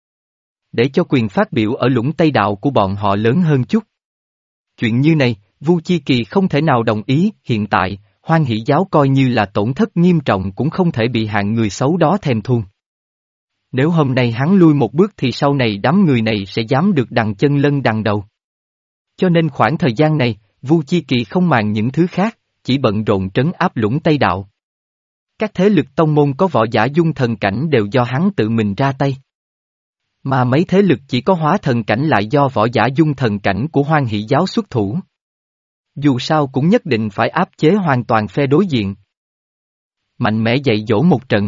Để cho quyền phát biểu ở Lũng Tây Đạo của bọn họ lớn hơn chút. Chuyện như này, Vu Chi Kỳ không thể nào đồng ý, hiện tại, Hoan Hỷ Giáo coi như là tổn thất nghiêm trọng cũng không thể bị hạng người xấu đó thèm thuồng. Nếu hôm nay hắn lui một bước thì sau này đám người này sẽ dám được đằng chân lân đằng đầu. Cho nên khoảng thời gian này, Vu Chi Kỳ không màng những thứ khác, chỉ bận rộn trấn áp Lũng Tây Đạo. Các thế lực tông môn có võ giả dung thần cảnh đều do hắn tự mình ra tay. Mà mấy thế lực chỉ có hóa thần cảnh lại do võ giả dung thần cảnh của Hoan Hỷ Giáo xuất thủ. Dù sao cũng nhất định phải áp chế hoàn toàn phe đối diện. Mạnh mẽ dạy dỗ một trận.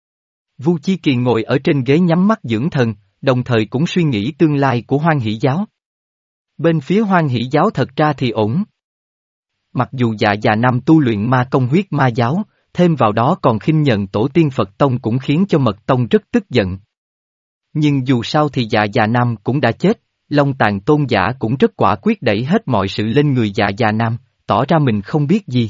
Vu Chi Kỳ ngồi ở trên ghế nhắm mắt dưỡng thần, đồng thời cũng suy nghĩ tương lai của Hoan Hỷ Giáo. Bên phía Hoan Hỷ Giáo thật ra thì ổn. Mặc dù Dạ Già Nam tu luyện ma công huyết ma giáo, thêm vào đó còn khinh nhận tổ tiên Phật Tông cũng khiến cho Mật Tông rất tức giận. Nhưng dù sao thì Dạ Già Nam cũng đã chết, Long Tàn Tôn giả cũng rất quả quyết đẩy hết mọi sự lên người Dạ Già Nam, tỏ ra mình không biết gì.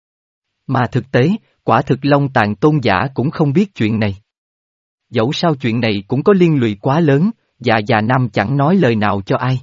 Mà thực tế, quả thực Long Tàn Tôn giả cũng không biết chuyện này. Dẫu sao chuyện này cũng có liên lụy quá lớn, Dạ Già Nam chẳng nói lời nào cho ai.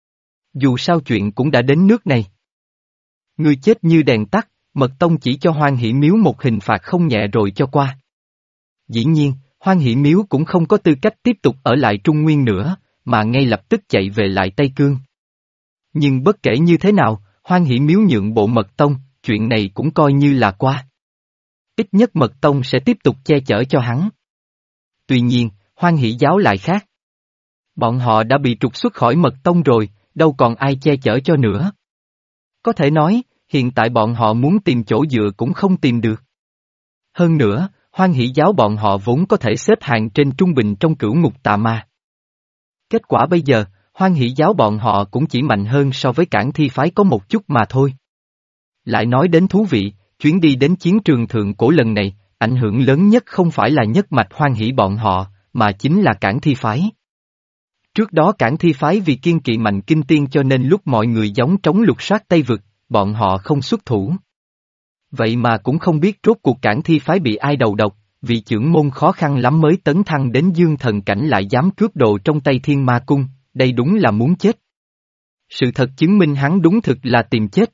Dù sao chuyện cũng đã đến nước này. Người chết như đèn tắt, Mật Tông chỉ cho Hoan Hỷ Miếu một hình phạt không nhẹ rồi cho qua. Dĩ nhiên, Hoan Hỷ Miếu cũng không có tư cách tiếp tục ở lại Trung Nguyên nữa, mà ngay lập tức chạy về lại Tây Cương. Nhưng bất kể như thế nào, Hoan Hỷ Miếu nhượng bộ Mật Tông, chuyện này cũng coi như là qua. Ít nhất Mật Tông sẽ tiếp tục che chở cho hắn. Tuy nhiên, Hoan Hỷ giáo lại khác. Bọn họ đã bị trục xuất khỏi Mật Tông rồi, đâu còn ai che chở cho nữa. Có thể nói, hiện tại bọn họ muốn tìm chỗ dựa cũng không tìm được. Hơn nữa, Hoan Hỷ giáo bọn họ vốn có thể xếp hạng trên trung bình trong cửu ngục tà ma. Kết quả bây giờ, Hoan Hỷ giáo bọn họ cũng chỉ mạnh hơn so với Cảng Thi phái có một chút mà thôi. Lại nói đến thú vị, chuyến đi đến chiến trường thượng cổ lần này, ảnh hưởng lớn nhất không phải là nhất mạch Hoan Hỷ bọn họ, mà chính là Cảng Thi phái. Trước đó Cảng Thi phái vì kiên kỵ Mạnh Kinh Tiên cho nên lúc mọi người gióng trống lục soát Tây Vực, bọn họ không xuất thủ. Vậy mà cũng không biết rốt cuộc Cảng Thi phái bị ai đầu độc, vì chưởng môn khó khăn lắm mới tấn thăng đến dương thần cảnh lại dám cướp đồ trong tay Thiên Ma Cung, đây đúng là muốn chết. Sự thật chứng minh hắn đúng thực là tìm chết.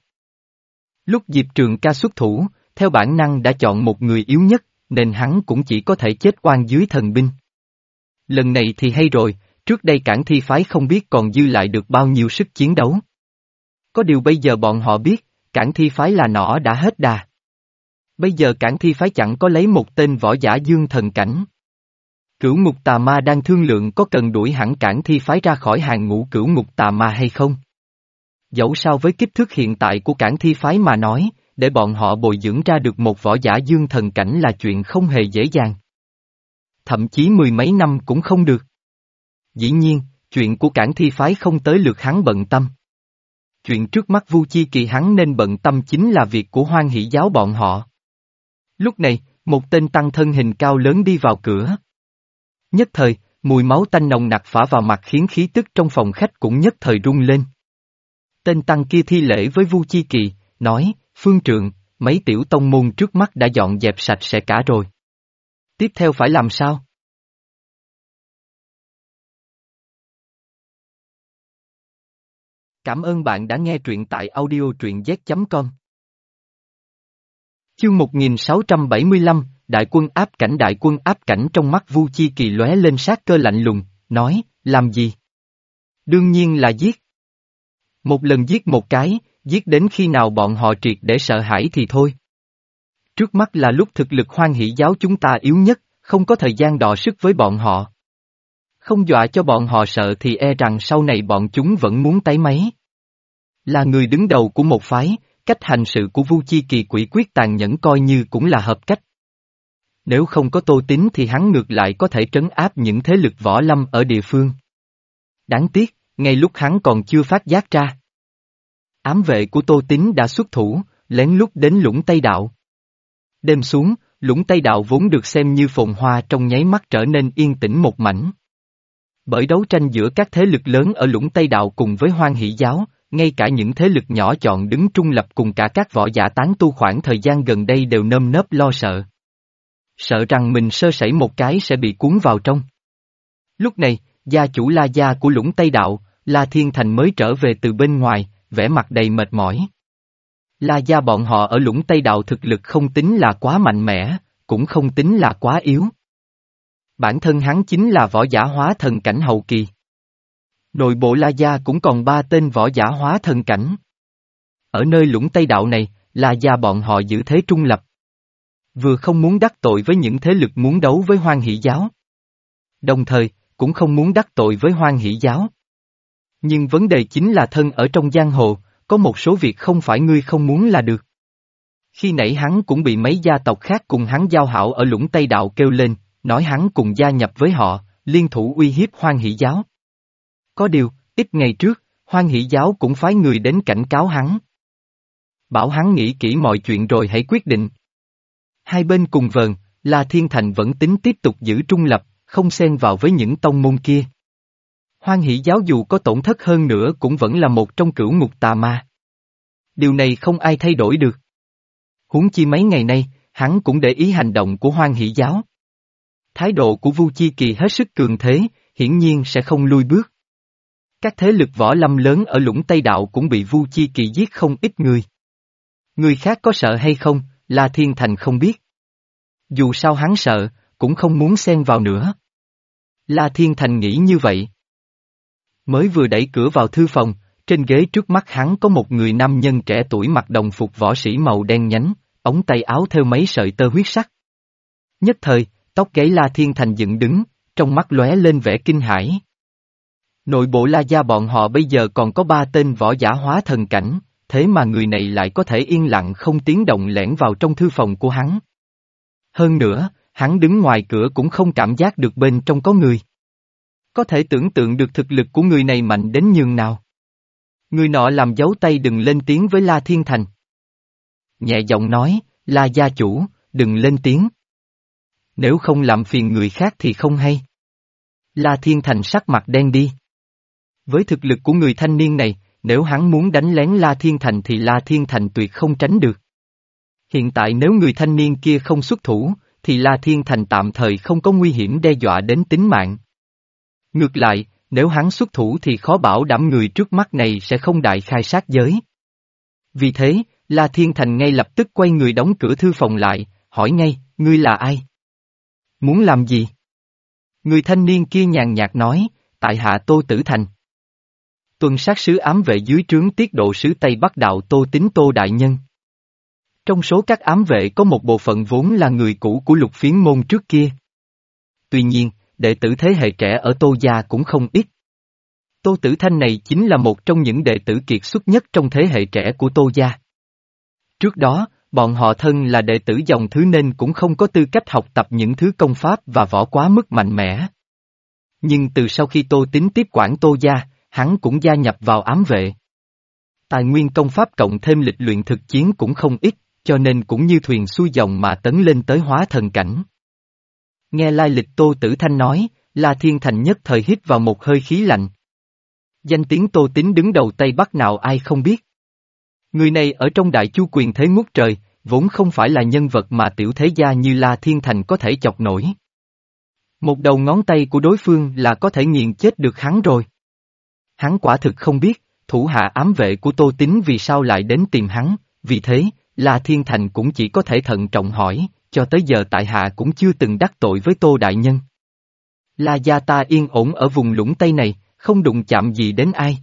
Lúc Diệp Trường Ca xuất thủ, theo bản năng đã chọn một người yếu nhất, nên hắn cũng chỉ có thể chết oan dưới thần binh. Lần này thì hay rồi, trước đây Cảng Thi phái không biết còn dư lại được bao nhiêu sức chiến đấu. Có điều bây giờ bọn họ biết, Cảng Thi phái là nỏ đã hết đà. Bây giờ Cảng Thi phái chẳng có lấy một tên võ giả dương thần cảnh. Cửu ngục tà ma đang thương lượng có cần đuổi hẳn Cảng Thi phái ra khỏi hàng ngũ cửu ngục tà ma hay không? Dẫu sao với kích thước hiện tại của Cảng Thi phái mà nói, để bọn họ bồi dưỡng ra được một võ giả dương thần cảnh là chuyện không hề dễ dàng. Thậm chí mười mấy năm cũng không được. Dĩ nhiên, chuyện của Cảng Thi phái không tới lượt hắn bận tâm. Chuyện trước mắt Vu Chi Kỳ hắn nên bận tâm chính là việc của Hoan Hỷ giáo bọn họ. Lúc này, một tên tăng thân hình cao lớn đi vào cửa. Nhất thời, mùi máu tanh nồng nặc phả vào mặt khiến khí tức trong phòng khách cũng nhất thời rung lên. Tên tăng kia thi lễ với Vu Chi Kỳ, nói, Phương Trượng, mấy tiểu tông môn trước mắt đã dọn dẹp sạch sẽ cả rồi. Tiếp theo phải làm sao? Cảm ơn bạn đã nghe truyện tại audio truyện z chấm com. Chương một nghìn sáu trăm bảy mươi lăm, Đại quân áp cảnh Đại quân áp cảnh trong mắt Vu Chi Kỳ lóe lên sát cơ lạnh lùng, nói, làm gì? Đương nhiên là giết. Một lần giết một cái, giết đến khi nào bọn họ triệt để sợ hãi thì thôi. Trước mắt là lúc thực lực Hoan Hỷ giáo chúng ta yếu nhất, không có thời gian đọ sức với bọn họ. Không dọa cho bọn họ sợ thì e rằng sau này bọn chúng vẫn muốn tái máy. Là người đứng đầu của một phái, cách hành sự của Vu Chi Kỳ quỷ quyết tàn nhẫn coi như cũng là hợp cách. Nếu không có Tô Tín thì hắn ngược lại có thể trấn áp những thế lực võ lâm ở địa phương. Đáng tiếc, ngay lúc hắn còn chưa phát giác ra. Ám vệ của Tô Tín đã xuất thủ, lén lút đến Lũng Tây Đạo. Đêm xuống, Lũng Tây Đạo vốn được xem như phồn hoa trong nháy mắt trở nên yên tĩnh một mảnh. Bởi đấu tranh giữa các thế lực lớn ở Lũng Tây Đạo cùng với Hoan Hỷ giáo, ngay cả những thế lực nhỏ chọn đứng trung lập cùng cả các võ giả tán tu khoảng thời gian gần đây đều nơm nớp lo sợ. Sợ rằng mình sơ sẩy một cái sẽ bị cuốn vào trong. Lúc này, gia chủ La Gia của Lũng Tây Đạo, La Thiên Thành mới trở về từ bên ngoài, vẻ mặt đầy mệt mỏi. La Gia bọn họ ở Lũng Tây Đạo thực lực không tính là quá mạnh mẽ, cũng không tính là quá yếu. Bản thân hắn chính là võ giả hóa thần cảnh hậu kỳ. Nội bộ La Gia cũng còn ba tên võ giả hóa thần cảnh. Ở nơi Lũng Tây Đạo này, La Gia bọn họ giữ thế trung lập. Vừa không muốn đắc tội với những thế lực muốn đấu với Hoan Hỷ giáo. Đồng thời, cũng không muốn đắc tội với Hoan Hỷ giáo. Nhưng vấn đề chính là thân ở trong giang hồ, có một số việc không phải ngươi không muốn là được. Khi nãy hắn cũng bị mấy gia tộc khác cùng hắn giao hảo ở Lũng Tây Đạo kêu lên, nói hắn cùng gia nhập với họ, liên thủ uy hiếp Hoan Hỷ giáo. Có điều, ít ngày trước, Hoan Hỷ giáo cũng phái người đến cảnh cáo hắn. Bảo hắn nghĩ kỹ mọi chuyện rồi hãy quyết định. Hai bên cùng vờn, La Thiên Thành vẫn tính tiếp tục giữ trung lập, không xen vào với những tông môn kia. Hoan Hỷ giáo dù có tổn thất hơn nữa cũng vẫn là một trong cửu ngục tà ma. Điều này không ai thay đổi được. Huống chi mấy ngày nay, hắn cũng để ý hành động của Hoan Hỷ giáo. Thái độ của Vu Chi Kỳ hết sức cường thế, hiển nhiên sẽ không lui bước. Các thế lực võ lâm lớn ở Lũng Tây Đạo cũng bị Vu Chi Kỳ giết không ít người. Người khác có sợ hay không, La Thiên Thành không biết. Dù sao hắn sợ, cũng không muốn xen vào nữa. La Thiên Thành nghĩ như vậy. Mới vừa đẩy cửa vào thư phòng, trên ghế trước mắt hắn có một người nam nhân trẻ tuổi mặc đồng phục võ sĩ màu đen nhánh, ống tay áo thêu mấy sợi tơ huyết sắc. Nhất thời, tóc gáy La Thiên Thành dựng đứng, trong mắt lóe lên vẻ kinh hãi. Nội bộ La gia bọn họ bây giờ còn có ba tên võ giả hóa thần cảnh, thế mà người này lại có thể yên lặng không tiếng động lẻn vào trong thư phòng của hắn. Hơn nữa, hắn đứng ngoài cửa cũng không cảm giác được bên trong có người. Có thể tưởng tượng được thực lực của người này mạnh đến nhường nào. Người nọ làm dấu tay đừng lên tiếng với La Thiên Thành. Nhẹ giọng nói, La gia chủ, đừng lên tiếng. Nếu không làm phiền người khác thì không hay. La Thiên Thành sắc mặt đen đi. Với thực lực của người thanh niên này, nếu hắn muốn đánh lén La Thiên Thành thì La Thiên Thành tuyệt không tránh được. Hiện tại nếu người thanh niên kia không xuất thủ, thì La Thiên Thành tạm thời không có nguy hiểm đe dọa đến tính mạng. Ngược lại, nếu hắn xuất thủ thì khó bảo đảm người trước mắt này sẽ không đại khai sát giới. Vì thế, La Thiên Thành ngay lập tức quay người đóng cửa thư phòng lại, hỏi ngay, ngươi là ai? Muốn làm gì? Người thanh niên kia nhàn nhạt nói, tại hạ Tô Tử Thành. Tuần sát sứ ám vệ dưới trướng tiết độ sứ Tây Bắc Đạo Tô Tín Tô Đại Nhân. Trong số các ám vệ có một bộ phận vốn là người cũ của Lục Phiến môn trước kia. Tuy nhiên, đệ tử thế hệ trẻ ở Tô gia cũng không ít. Tô Tử Thanh này chính là một trong những đệ tử kiệt xuất nhất trong thế hệ trẻ của Tô gia. Trước đó, bọn họ thân là đệ tử dòng thứ nên cũng không có tư cách học tập những thứ công pháp và võ quá mức mạnh mẽ. Nhưng từ sau khi Tô Tín tiếp quản Tô gia, hắn cũng gia nhập vào ám vệ. Tài nguyên công pháp cộng thêm lịch luyện thực chiến cũng không ít, cho nên cũng như thuyền xuôi dòng mà tấn lên tới hóa thần cảnh. Nghe lai lịch Tô Tử Thanh nói, La Thiên Thành nhất thời hít vào một hơi khí lạnh. Danh tiếng Tô Tín đứng đầu Tây Bắc nào ai không biết. Người này ở trong đại chu quyền thế ngút trời, vốn không phải là nhân vật mà tiểu thế gia như La Thiên Thành có thể chọc nổi. Một đầu ngón tay của đối phương là có thể nghiền chết được hắn rồi. Hắn quả thực không biết, thủ hạ ám vệ của Tô Tín vì sao lại đến tìm hắn, vì thế, La Thiên Thành cũng chỉ có thể thận trọng hỏi, cho tới giờ tại hạ cũng chưa từng đắc tội với Tô Đại Nhân. La gia ta yên ổn ở vùng lũng Tây này, không đụng chạm gì đến ai.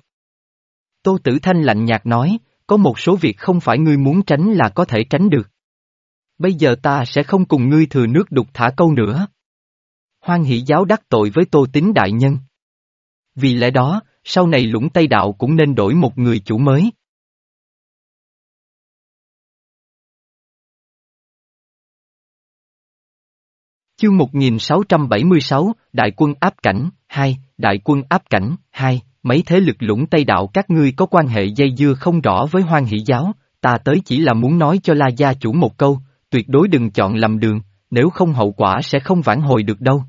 Tô Tử Thanh lạnh nhạt nói, có một số việc không phải ngươi muốn tránh là có thể tránh được. Bây giờ ta sẽ không cùng ngươi thừa nước đục thả câu nữa. Hoan Hỷ giáo đắc tội với Tô Tín Đại Nhân. Vì lẽ đó, sau này lũng Tây Đạo cũng nên đổi một người chủ mới. Chương một nghìn sáu trăm bảy mươi sáu, Đại quân áp cảnh, hai, Đại quân áp cảnh, hai, mấy thế lực lũng Tây Đạo các ngươi có quan hệ dây dưa không rõ với Hoan Hỷ giáo, ta tới chỉ là muốn nói cho La gia chủ một câu, tuyệt đối đừng chọn lầm đường, nếu không hậu quả sẽ không vãn hồi được đâu.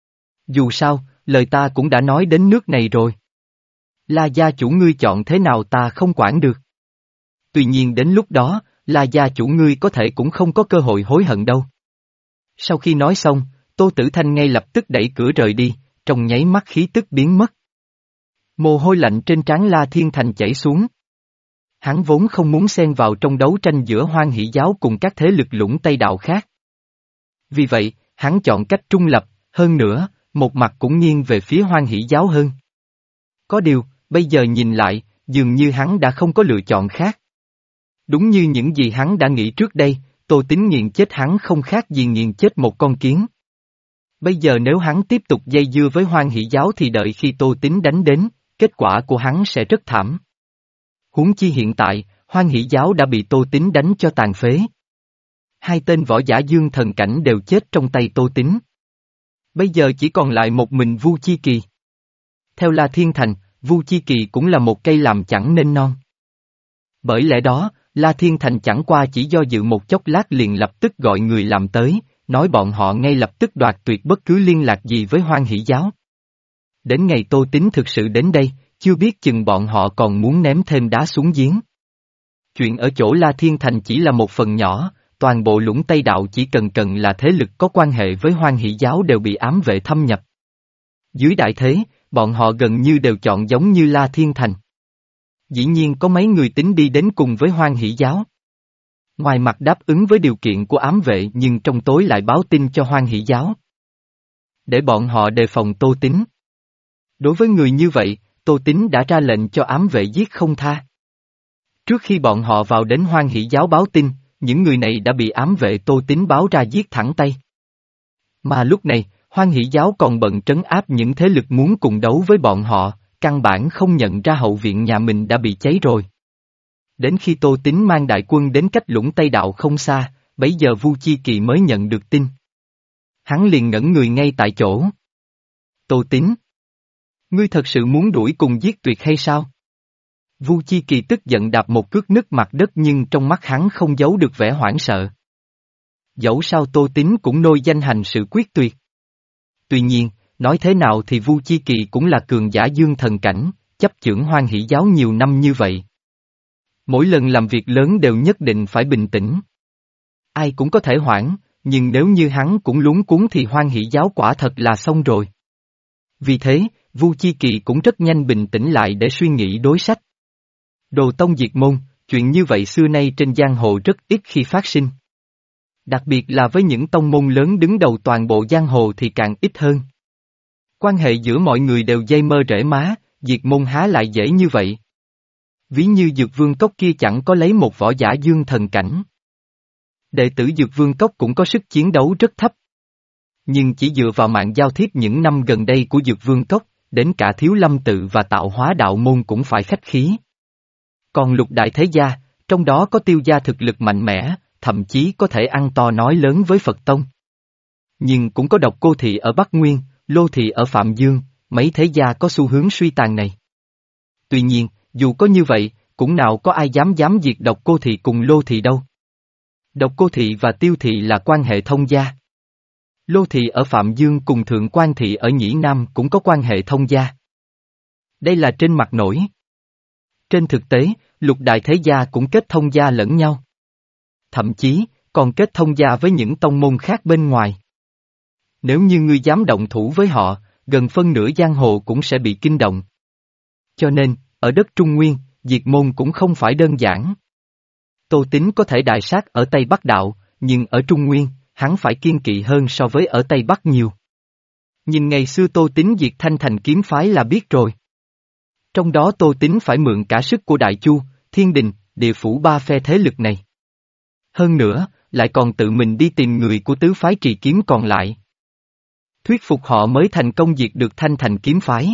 Dù sao, lời ta cũng đã nói đến nước này rồi. La gia chủ ngươi chọn thế nào ta không quản được. Tuy nhiên đến lúc đó, La gia chủ ngươi có thể cũng không có cơ hội hối hận đâu. Sau khi nói xong, Tô Tử Thanh ngay lập tức đẩy cửa rời đi, trong nháy mắt khí tức biến mất. Mồ hôi lạnh trên trán La Thiên Thành chảy xuống. Hắn vốn không muốn xen vào trong đấu tranh giữa Hoan Hỷ giáo cùng các thế lực lũng Tây Đạo khác. Vì vậy, hắn chọn cách trung lập, hơn nữa, một mặt cũng nghiêng về phía Hoan Hỷ giáo hơn. Có điều, bây giờ nhìn lại, dường như hắn đã không có lựa chọn khác. Đúng như những gì hắn đã nghĩ trước đây, Tô Tín nghiền chết hắn không khác gì nghiền chết một con kiến. Bây giờ nếu hắn tiếp tục dây dưa với Hoan Hỷ giáo thì đợi khi Tô Tín đánh đến, kết quả của hắn sẽ rất thảm. Huống chi hiện tại, Hoan Hỷ giáo đã bị Tô Tín đánh cho tàn phế. Hai tên võ giả dương thần cảnh đều chết trong tay Tô Tín. Bây giờ chỉ còn lại một mình Vu Chi Kỳ. Theo La Thiên Thành, Vu Chi Kỳ cũng là một cây làm chẳng nên non. Bởi lẽ đó, La Thiên Thành chẳng qua chỉ do dự một chốc lát liền lập tức gọi người làm tới, nói bọn họ ngay lập tức đoạt tuyệt bất cứ liên lạc gì với Hoan Hỷ giáo. Đến ngày Tô Tín thực sự đến đây, chưa biết chừng bọn họ còn muốn ném thêm đá xuống giếng. Chuyện ở chỗ La Thiên Thành chỉ là một phần nhỏ, toàn bộ lũng Tây Đạo chỉ cần cần là thế lực có quan hệ với Hoan Hỷ giáo đều bị ám vệ thâm nhập. Dưới đại thế, bọn họ gần như đều chọn giống như La Thiên Thành. Dĩ nhiên có mấy người tính đi đến cùng với Hoan Hỷ giáo. Ngoài mặt đáp ứng với điều kiện của ám vệ nhưng trong tối lại báo tin cho Hoan Hỷ giáo. Để bọn họ đề phòng Tô Tín. Đối với người như vậy, Tô Tín đã ra lệnh cho ám vệ giết không tha. Trước khi bọn họ vào đến Hoan Hỷ giáo báo tin, những người này đã bị ám vệ Tô Tín báo ra giết thẳng tay. Mà lúc này, Hoan Hỷ Giáo còn bận trấn áp những thế lực muốn cùng đấu với bọn họ, căn bản không nhận ra hậu viện nhà mình đã bị cháy rồi. Đến khi Tô Tín mang đại quân đến cách Lũng Tây Đạo không xa, bấy giờ Vu Chi Kỳ mới nhận được tin. Hắn liền ngẩn người ngay tại chỗ. Tô Tín, ngươi thật sự muốn đuổi cùng giết tuyệt hay sao? Vu Chi Kỳ tức giận đạp một cước nứt mặt đất nhưng trong mắt hắn không giấu được vẻ hoảng sợ. Dẫu sao Tô Tín cũng nôi danh hành sự quyết tuyệt. Tuy nhiên, nói thế nào thì Vu Chi Kỳ cũng là cường giả dương thần cảnh, chấp chưởng Hoan Hỷ Giáo nhiều năm như vậy. Mỗi lần làm việc lớn đều nhất định phải bình tĩnh. Ai cũng có thể hoảng, nhưng nếu như hắn cũng luống cuống thì Hoan Hỷ Giáo quả thật là xong rồi. Vì thế, Vu Chi Kỳ cũng rất nhanh bình tĩnh lại để suy nghĩ đối sách. Đồ tông diệt môn, chuyện như vậy xưa nay trên giang hồ rất ít khi phát sinh. Đặc biệt là với những tông môn lớn đứng đầu toàn bộ giang hồ thì càng ít hơn. Quan hệ giữa mọi người đều dây mơ rễ má, diệt môn há lại dễ như vậy. Ví như Dược Vương Cốc kia chẳng có lấy một võ giả dương thần cảnh. Đệ tử Dược Vương Cốc cũng có sức chiến đấu rất thấp. Nhưng chỉ dựa vào mạng giao thiếp những năm gần đây của Dược Vương Cốc, đến cả Thiếu Lâm Tự và Tạo Hóa Đạo Môn cũng phải khách khí. Còn Lục Đại Thế Gia, trong đó có Tiêu Gia thực lực mạnh mẽ, thậm chí có thể ăn to nói lớn với Phật Tông. Nhưng cũng có Độc Cô Thị ở Bắc Nguyên, Lô Thị ở Phạm Dương, mấy thế gia có xu hướng suy tàn này. Tuy nhiên, dù có như vậy, cũng nào có ai dám dám diệt Độc Cô Thị cùng Lô Thị đâu. Độc Cô Thị và Tiêu Thị là quan hệ thông gia. Lô Thị ở Phạm Dương cùng Thượng Quan Thị ở Nhĩ Nam cũng có quan hệ thông gia. Đây là trên mặt nổi. Trên thực tế, lục đại thế gia cũng kết thông gia lẫn nhau. Thậm chí, còn kết thông gia với những tông môn khác bên ngoài. Nếu như ngươi dám động thủ với họ, gần phân nửa giang hồ cũng sẽ bị kinh động. Cho nên, ở đất Trung Nguyên, diệt môn cũng không phải đơn giản. Tô Tín có thể đại sát ở Tây Bắc Đạo, nhưng ở Trung Nguyên, hắn phải kiên kỵ hơn so với ở Tây Bắc nhiều. Nhìn ngày xưa Tô Tín diệt Thanh Thành kiếm phái là biết rồi. Trong đó Tô Tín phải mượn cả sức của Đại Chu, Thiên Đình, Địa Phủ ba phe thế lực này. Hơn nữa, lại còn tự mình đi tìm người của tứ phái trì kiếm còn lại. Thuyết phục họ mới thành công diệt được Thanh Thành kiếm phái.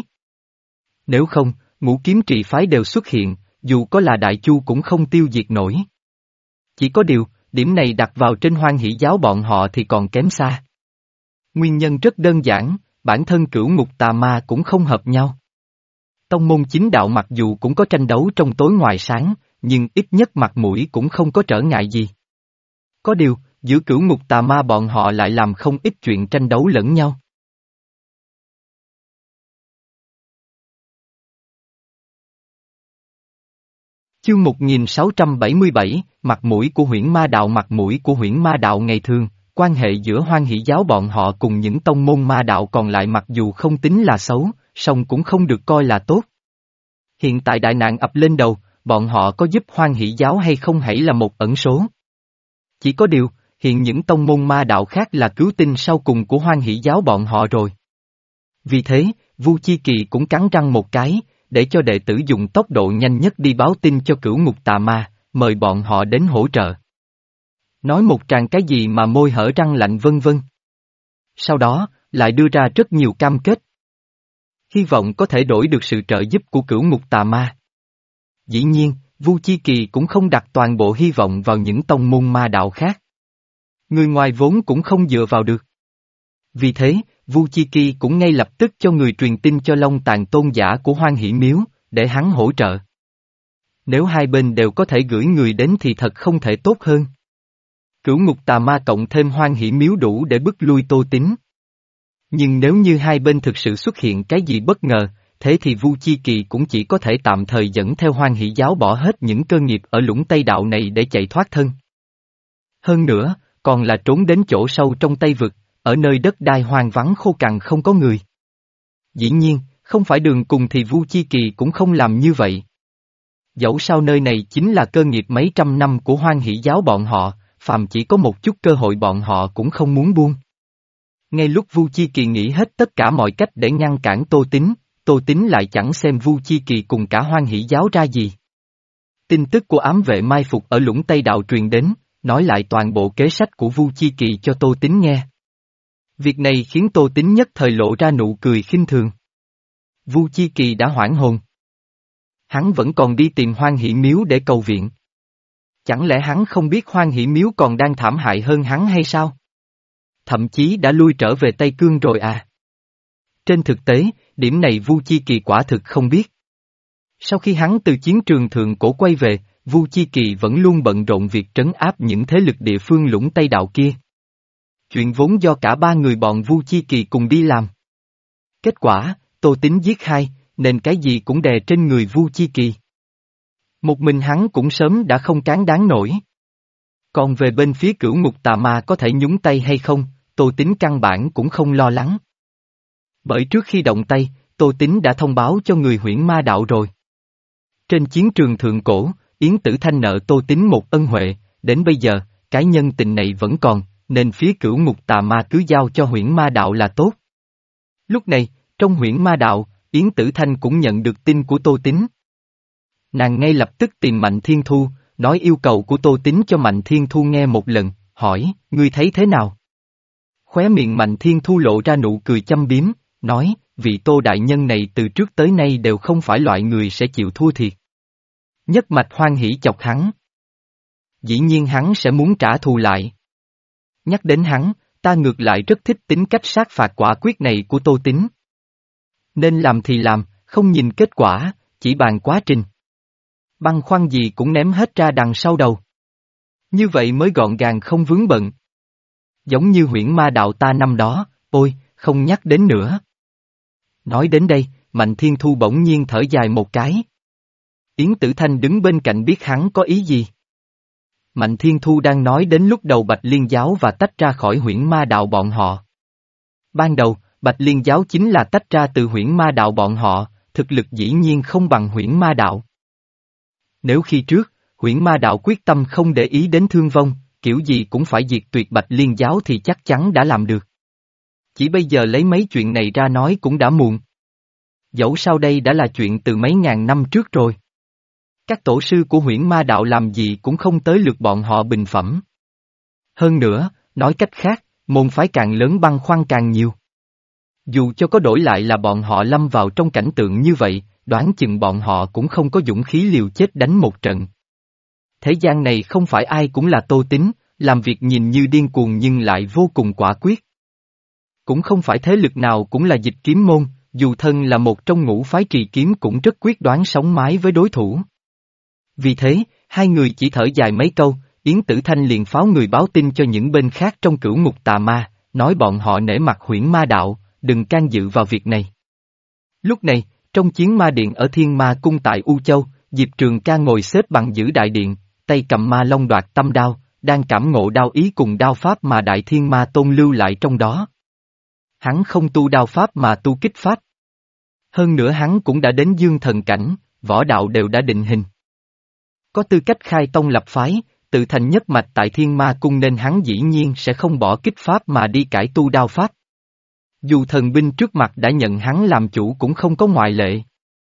Nếu không, ngũ kiếm trì phái đều xuất hiện, dù có là Đại Chu cũng không tiêu diệt nổi. Chỉ có điều, điểm này đặt vào trên Hoan Hỷ Giáo bọn họ thì còn kém xa. Nguyên nhân rất đơn giản, bản thân Cửu Ngục Tà Ma cũng không hợp nhau. Tông môn chính đạo mặc dù cũng có tranh đấu trong tối ngoài sáng, nhưng ít nhất mặt mũi cũng không có trở ngại gì. Có điều, giữa Cửu Ngục Tà Ma bọn họ lại làm không ít chuyện tranh đấu lẫn nhau. Chương một nghìn sáu trăm bảy mươi bảy, mặt mũi của Huyễn Ma Đạo. Mặt mũi của Huyễn Ma Đạo ngày thường, quan hệ giữa Hoan Hỷ Giáo bọn họ cùng những tông môn ma đạo còn lại mặc dù không tính là xấu, song cũng không được coi là tốt. Hiện tại đại nạn ập lên đầu, bọn họ có giúp Hoan Hỷ Giáo hay không hãy là một ẩn số. Chỉ có điều, hiện những tông môn ma đạo khác là cứu tinh sau cùng của Hoan Hỷ Giáo bọn họ rồi. Vì thế, Vu Chi Kỳ cũng cắn răng một cái, để cho đệ tử dùng tốc độ nhanh nhất đi báo tin cho Cửu Ngục Tà Ma, mời bọn họ đến hỗ trợ. Nói một tràng cái gì mà môi hở răng lạnh vân vân. Sau đó, lại đưa ra rất nhiều cam kết. Hy vọng có thể đổi được sự trợ giúp của Cửu Ngục Tà Ma. Dĩ nhiên, Vu Chi Kỳ cũng không đặt toàn bộ hy vọng vào những tông môn ma đạo khác. Người ngoài vốn cũng không dựa vào được. Vì thế, Vu Chi Kỳ cũng ngay lập tức cho người truyền tin cho Long Tàn tôn giả của Hoan Hỷ Miếu, để hắn hỗ trợ. Nếu hai bên đều có thể gửi người đến thì thật không thể tốt hơn. Cửu Ngục Tà Ma cộng thêm Hoan Hỷ Miếu đủ để bức lui Tô Tín. Nhưng nếu như hai bên thực sự xuất hiện cái gì bất ngờ, thế thì Vu Chi Kỳ cũng chỉ có thể tạm thời dẫn theo Hoan Hỷ Giáo bỏ hết những cơ nghiệp ở Lũng Tây Đạo này để chạy thoát thân. Hơn nữa, còn là trốn đến chỗ sâu trong Tây Vực, ở nơi đất đai hoang vắng khô cằn không có người. Dĩ nhiên, không phải đường cùng thì Vu Chi Kỳ cũng không làm như vậy. Dẫu sao nơi này chính là cơ nghiệp mấy trăm năm của Hoan Hỷ Giáo bọn họ, phàm chỉ có một chút cơ hội bọn họ cũng không muốn buông. Ngay lúc Vu Chi Kỳ nghĩ hết tất cả mọi cách để ngăn cản Tô Tín, Tô Tín lại chẳng xem Vu Chi Kỳ cùng cả Hoan Hỷ Giáo ra gì. Tin tức của ám vệ mai phục ở Lũng Tây Đạo truyền đến, nói lại toàn bộ kế sách của Vu Chi Kỳ cho Tô Tín nghe. Việc này khiến Tô Tín nhất thời lộ ra nụ cười khinh thường. Vu Chi Kỳ đã hoảng hồn. Hắn vẫn còn đi tìm Hoan Hỷ Miếu để cầu viện. Chẳng lẽ hắn không biết Hoan Hỷ Miếu còn đang thảm hại hơn hắn hay sao? Thậm chí đã lui trở về Tây Cương rồi à? Trên thực tế, điểm này Vu Chi Kỳ quả thực không biết. Sau khi hắn từ chiến trường thượng cổ quay về, Vu Chi Kỳ vẫn luôn bận rộn việc trấn áp những thế lực địa phương Lũng Tây Đạo kia. Chuyện vốn do cả ba người bọn Vu Chi Kỳ cùng đi làm. Kết quả, Tô Tín giết hai, nên cái gì cũng đè trên người Vu Chi Kỳ. Một mình hắn cũng sớm đã không cán đáng nổi. Còn về bên phía Cửu Ngục Tà Ma có thể nhúng tay hay không, Tô Tín căn bản cũng không lo lắng. Bởi trước khi động tay, Tô Tín đã thông báo cho người Huyễn Ma Đạo rồi. Trên chiến trường thượng cổ, Yến Tử Thanh nợ Tô Tín một ân huệ, đến bây giờ, cái nhân tình này vẫn còn, nên phía Cửu Ngục Tà Ma cứ giao cho Huyễn Ma Đạo là tốt. Lúc này, trong Huyễn Ma Đạo, Yến Tử Thanh cũng nhận được tin của Tô Tín. Nàng ngay lập tức tìm Mạnh Thiên Thu, nói yêu cầu của Tô Tín cho Mạnh Thiên Thu nghe một lần, hỏi, ngươi thấy thế nào? Khóe miệng Mạnh Thiên Thu lộ ra nụ cười châm biếm, nói, vị Tô đại nhân này từ trước tới nay đều không phải loại người sẽ chịu thua thiệt. Nhất mạch hoan hỉ chọc hắn. Dĩ nhiên hắn sẽ muốn trả thù lại. Nhắc đến hắn, ta ngược lại rất thích tính cách sát phạt quả quyết này của Tô Tín. Nên làm thì làm, không nhìn kết quả, chỉ bàn quá trình. Băn khoăn gì cũng ném hết ra đằng sau đầu. Như vậy mới gọn gàng không vướng bận. Giống như Huyễn Ma Đạo ta năm đó, ôi, không nhắc đến nữa. Nói đến đây, Mạnh Thiên Thu bỗng nhiên thở dài một cái. Yến Tử Thanh đứng bên cạnh biết hắn có ý gì. Mạnh Thiên Thu đang nói đến lúc đầu Bạch Liên Giáo và tách ra khỏi Huyễn Ma Đạo bọn họ. Ban đầu, Bạch Liên Giáo chính là tách ra từ Huyễn Ma Đạo bọn họ, thực lực dĩ nhiên không bằng Huyễn Ma Đạo. Nếu khi trước, Huyễn Ma Đạo quyết tâm không để ý đến thương vong, kiểu gì cũng phải diệt tuyệt Bạch Liên Giáo thì chắc chắn đã làm được. Chỉ bây giờ lấy mấy chuyện này ra nói cũng đã muộn. Dẫu sao đây đã là chuyện từ mấy ngàn năm trước rồi. Các tổ sư của Huyễn Ma Đạo làm gì cũng không tới lượt bọn họ bình phẩm. Hơn nữa, nói cách khác, môn phái càng lớn băn khoăn càng nhiều. Dù cho có đổi lại là bọn họ lâm vào trong cảnh tượng như vậy, đoán chừng bọn họ cũng không có dũng khí liều chết đánh một trận. Thế gian này không phải ai cũng là Tô Tín, làm việc nhìn như điên cuồng nhưng lại vô cùng quả quyết. Cũng không phải thế lực nào cũng là Dịch Kiếm môn, dù thân là một trong ngũ phái trì kiếm cũng rất quyết đoán sống mái với đối thủ. Vì thế, hai người chỉ thở dài mấy câu, Yến Tử Thanh liền pháo người báo tin cho những bên khác trong Cửu Ngục Tà Ma, nói bọn họ nể mặt Huyễn Ma Đạo, đừng can dự vào việc này. Lúc này, trong Chiến Ma Điện ở Thiên Ma Cung tại U Châu, Diệp Trường Ca ngồi xếp bằng giữ đại điện, tay cầm ma long đoạt tâm đao, đang cảm ngộ đao ý cùng đao pháp mà Đại Thiên Ma Tôn lưu lại trong đó. Hắn không tu đao pháp mà tu kích pháp. Hơn nữa hắn cũng đã đến dương thần cảnh, võ đạo đều đã định hình. Có tư cách khai tông lập phái, tự thành nhất mạch tại Thiên Ma Cung nên hắn dĩ nhiên sẽ không bỏ kích pháp mà đi cải tu đao pháp. Dù thần binh trước mặt đã nhận hắn làm chủ cũng không có ngoại lệ.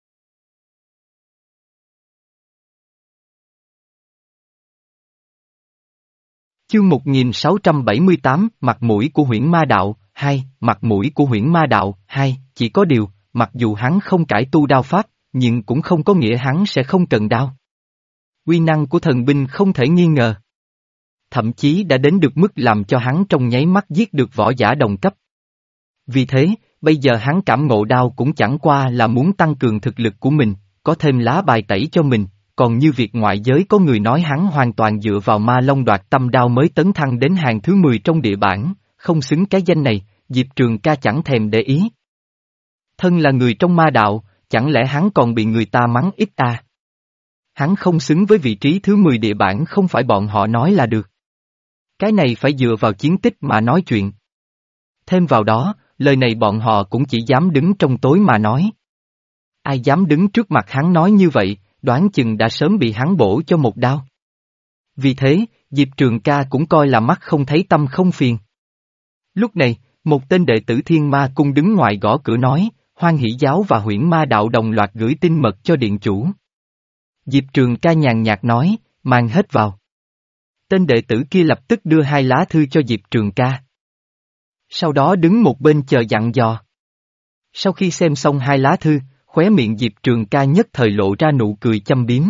Chương một nghìn sáu trăm bảy mươi tám, mặt mũi của Huyễn Ma Đạo, hai, mặt mũi của Huyễn Ma Đạo, hai, chỉ có điều, mặc dù hắn không cải tu đao pháp, nhưng cũng không có nghĩa hắn sẽ không cần đao. Uy năng của thần binh không thể nghi ngờ. Thậm chí đã đến được mức làm cho hắn trong nháy mắt giết được võ giả đồng cấp. Vì thế, bây giờ hắn cảm ngộ đao cũng chẳng qua là muốn tăng cường thực lực của mình, có thêm lá bài tẩy cho mình, còn như việc ngoại giới có người nói hắn hoàn toàn dựa vào ma long đoạt tâm đao mới tấn thăng đến hàng thứ mười trong địa bản, không xứng cái danh này, Diệp Trường Ca chẳng thèm để ý. Thân là người trong ma đạo, chẳng lẽ hắn còn bị người ta mắng ít à? Hắn không xứng với vị trí thứ mười địa bản không phải bọn họ nói là được. Cái này phải dựa vào chiến tích mà nói chuyện. Thêm vào đó, lời này bọn họ cũng chỉ dám đứng trong tối mà nói. Ai dám đứng trước mặt hắn nói như vậy, đoán chừng đã sớm bị hắn bổ cho một đao. Vì thế, Diệp Trường Ca cũng coi là mắt không thấy tâm không phiền. Lúc này, một tên đệ tử Thiên Ma Cung đứng ngoài gõ cửa nói, Hoan Hỷ Giáo và Huyễn Ma Đạo đồng loạt gửi tin mật cho điện chủ. Diệp Trường Ca nhàn nhạt nói, mang hết vào. Tên đệ tử kia lập tức đưa hai lá thư cho Diệp Trường ca. Sau đó đứng một bên chờ dặn dò. Sau khi xem xong hai lá thư, khóe miệng Diệp Trường ca nhất thời lộ ra nụ cười châm biếm.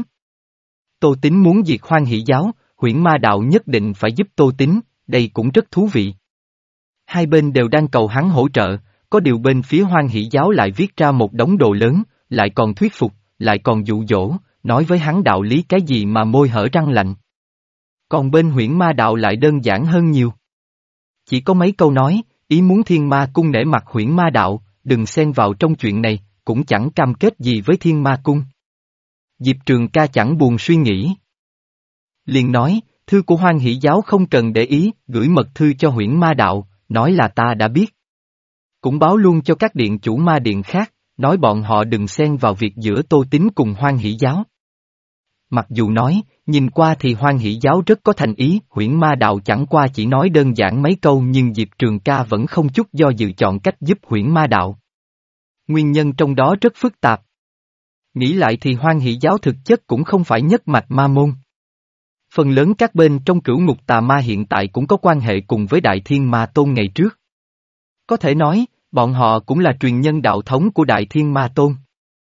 Tô Tín muốn diệt Hoan Hỷ giáo, Huyễn Ma đạo nhất định phải giúp Tô Tín, đây cũng rất thú vị. Hai bên đều đang cầu hắn hỗ trợ, có điều bên phía Hoan Hỷ giáo lại viết ra một đống đồ lớn, lại còn thuyết phục, lại còn dụ dỗ, nói với hắn đạo lý cái gì mà môi hở răng lạnh. Còn bên Huyễn Ma đạo lại đơn giản hơn nhiều. Chỉ có mấy câu nói, ý muốn Thiên Ma cung nể mặt Huyễn Ma đạo, đừng xen vào trong chuyện này, cũng chẳng cam kết gì với Thiên Ma cung. Diệp Trường ca chẳng buồn suy nghĩ. Liền nói, thư của Hoan Hỷ giáo không cần để ý, gửi mật thư cho Huyễn Ma đạo, nói là ta đã biết. Cũng báo luôn cho các điện chủ ma điện khác, nói bọn họ đừng xen vào việc giữa Tô Tín cùng Hoan Hỷ giáo. Mặc dù nói, nhìn qua thì Hoan Hỷ giáo rất có thành ý, Huyễn Ma đạo chẳng qua chỉ nói đơn giản mấy câu nhưng Diệp Trường ca vẫn không chút do dự chọn cách giúp Huyễn Ma đạo. Nguyên nhân trong đó rất phức tạp. Nghĩ lại thì Hoan Hỷ giáo thực chất cũng không phải nhất mạch ma môn. Phần lớn các bên trong cửu ngục tà ma hiện tại cũng có quan hệ cùng với Đại Thiên Ma Tôn ngày trước. Có thể nói, bọn họ cũng là truyền nhân đạo thống của Đại Thiên Ma Tôn.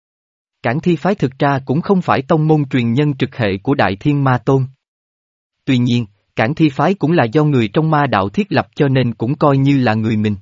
Cản Thi phái thực ra cũng không phải tông môn truyền nhân trực hệ của Đại Thiên Ma Tôn. Tuy nhiên, Cản Thi phái cũng là do người trong ma đạo thiết lập cho nên cũng coi như là người mình.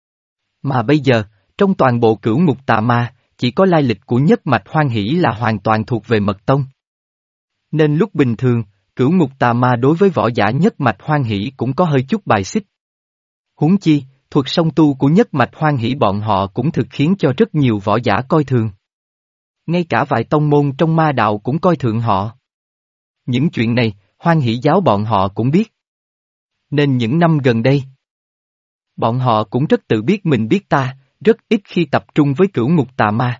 Mà bây giờ, trong toàn bộ cửu ngục tà ma, chỉ có lai lịch của nhất mạch Hoan Hỷ là hoàn toàn thuộc về mật tông. Nên lúc bình thường, cửu ngục tà ma đối với võ giả nhất mạch Hoan Hỷ cũng có hơi chút bài xích. Huống chi, thuật song tu của nhất mạch Hoan Hỷ bọn họ cũng thực khiến cho rất nhiều võ giả coi thường. Ngay cả vài tông môn trong ma đạo cũng coi thường họ. Những chuyện này, Hoan Hỷ giáo bọn họ cũng biết. Nên những năm gần đây, bọn họ cũng rất tự biết mình biết ta, rất ít khi tập trung với cửu ngục tà ma.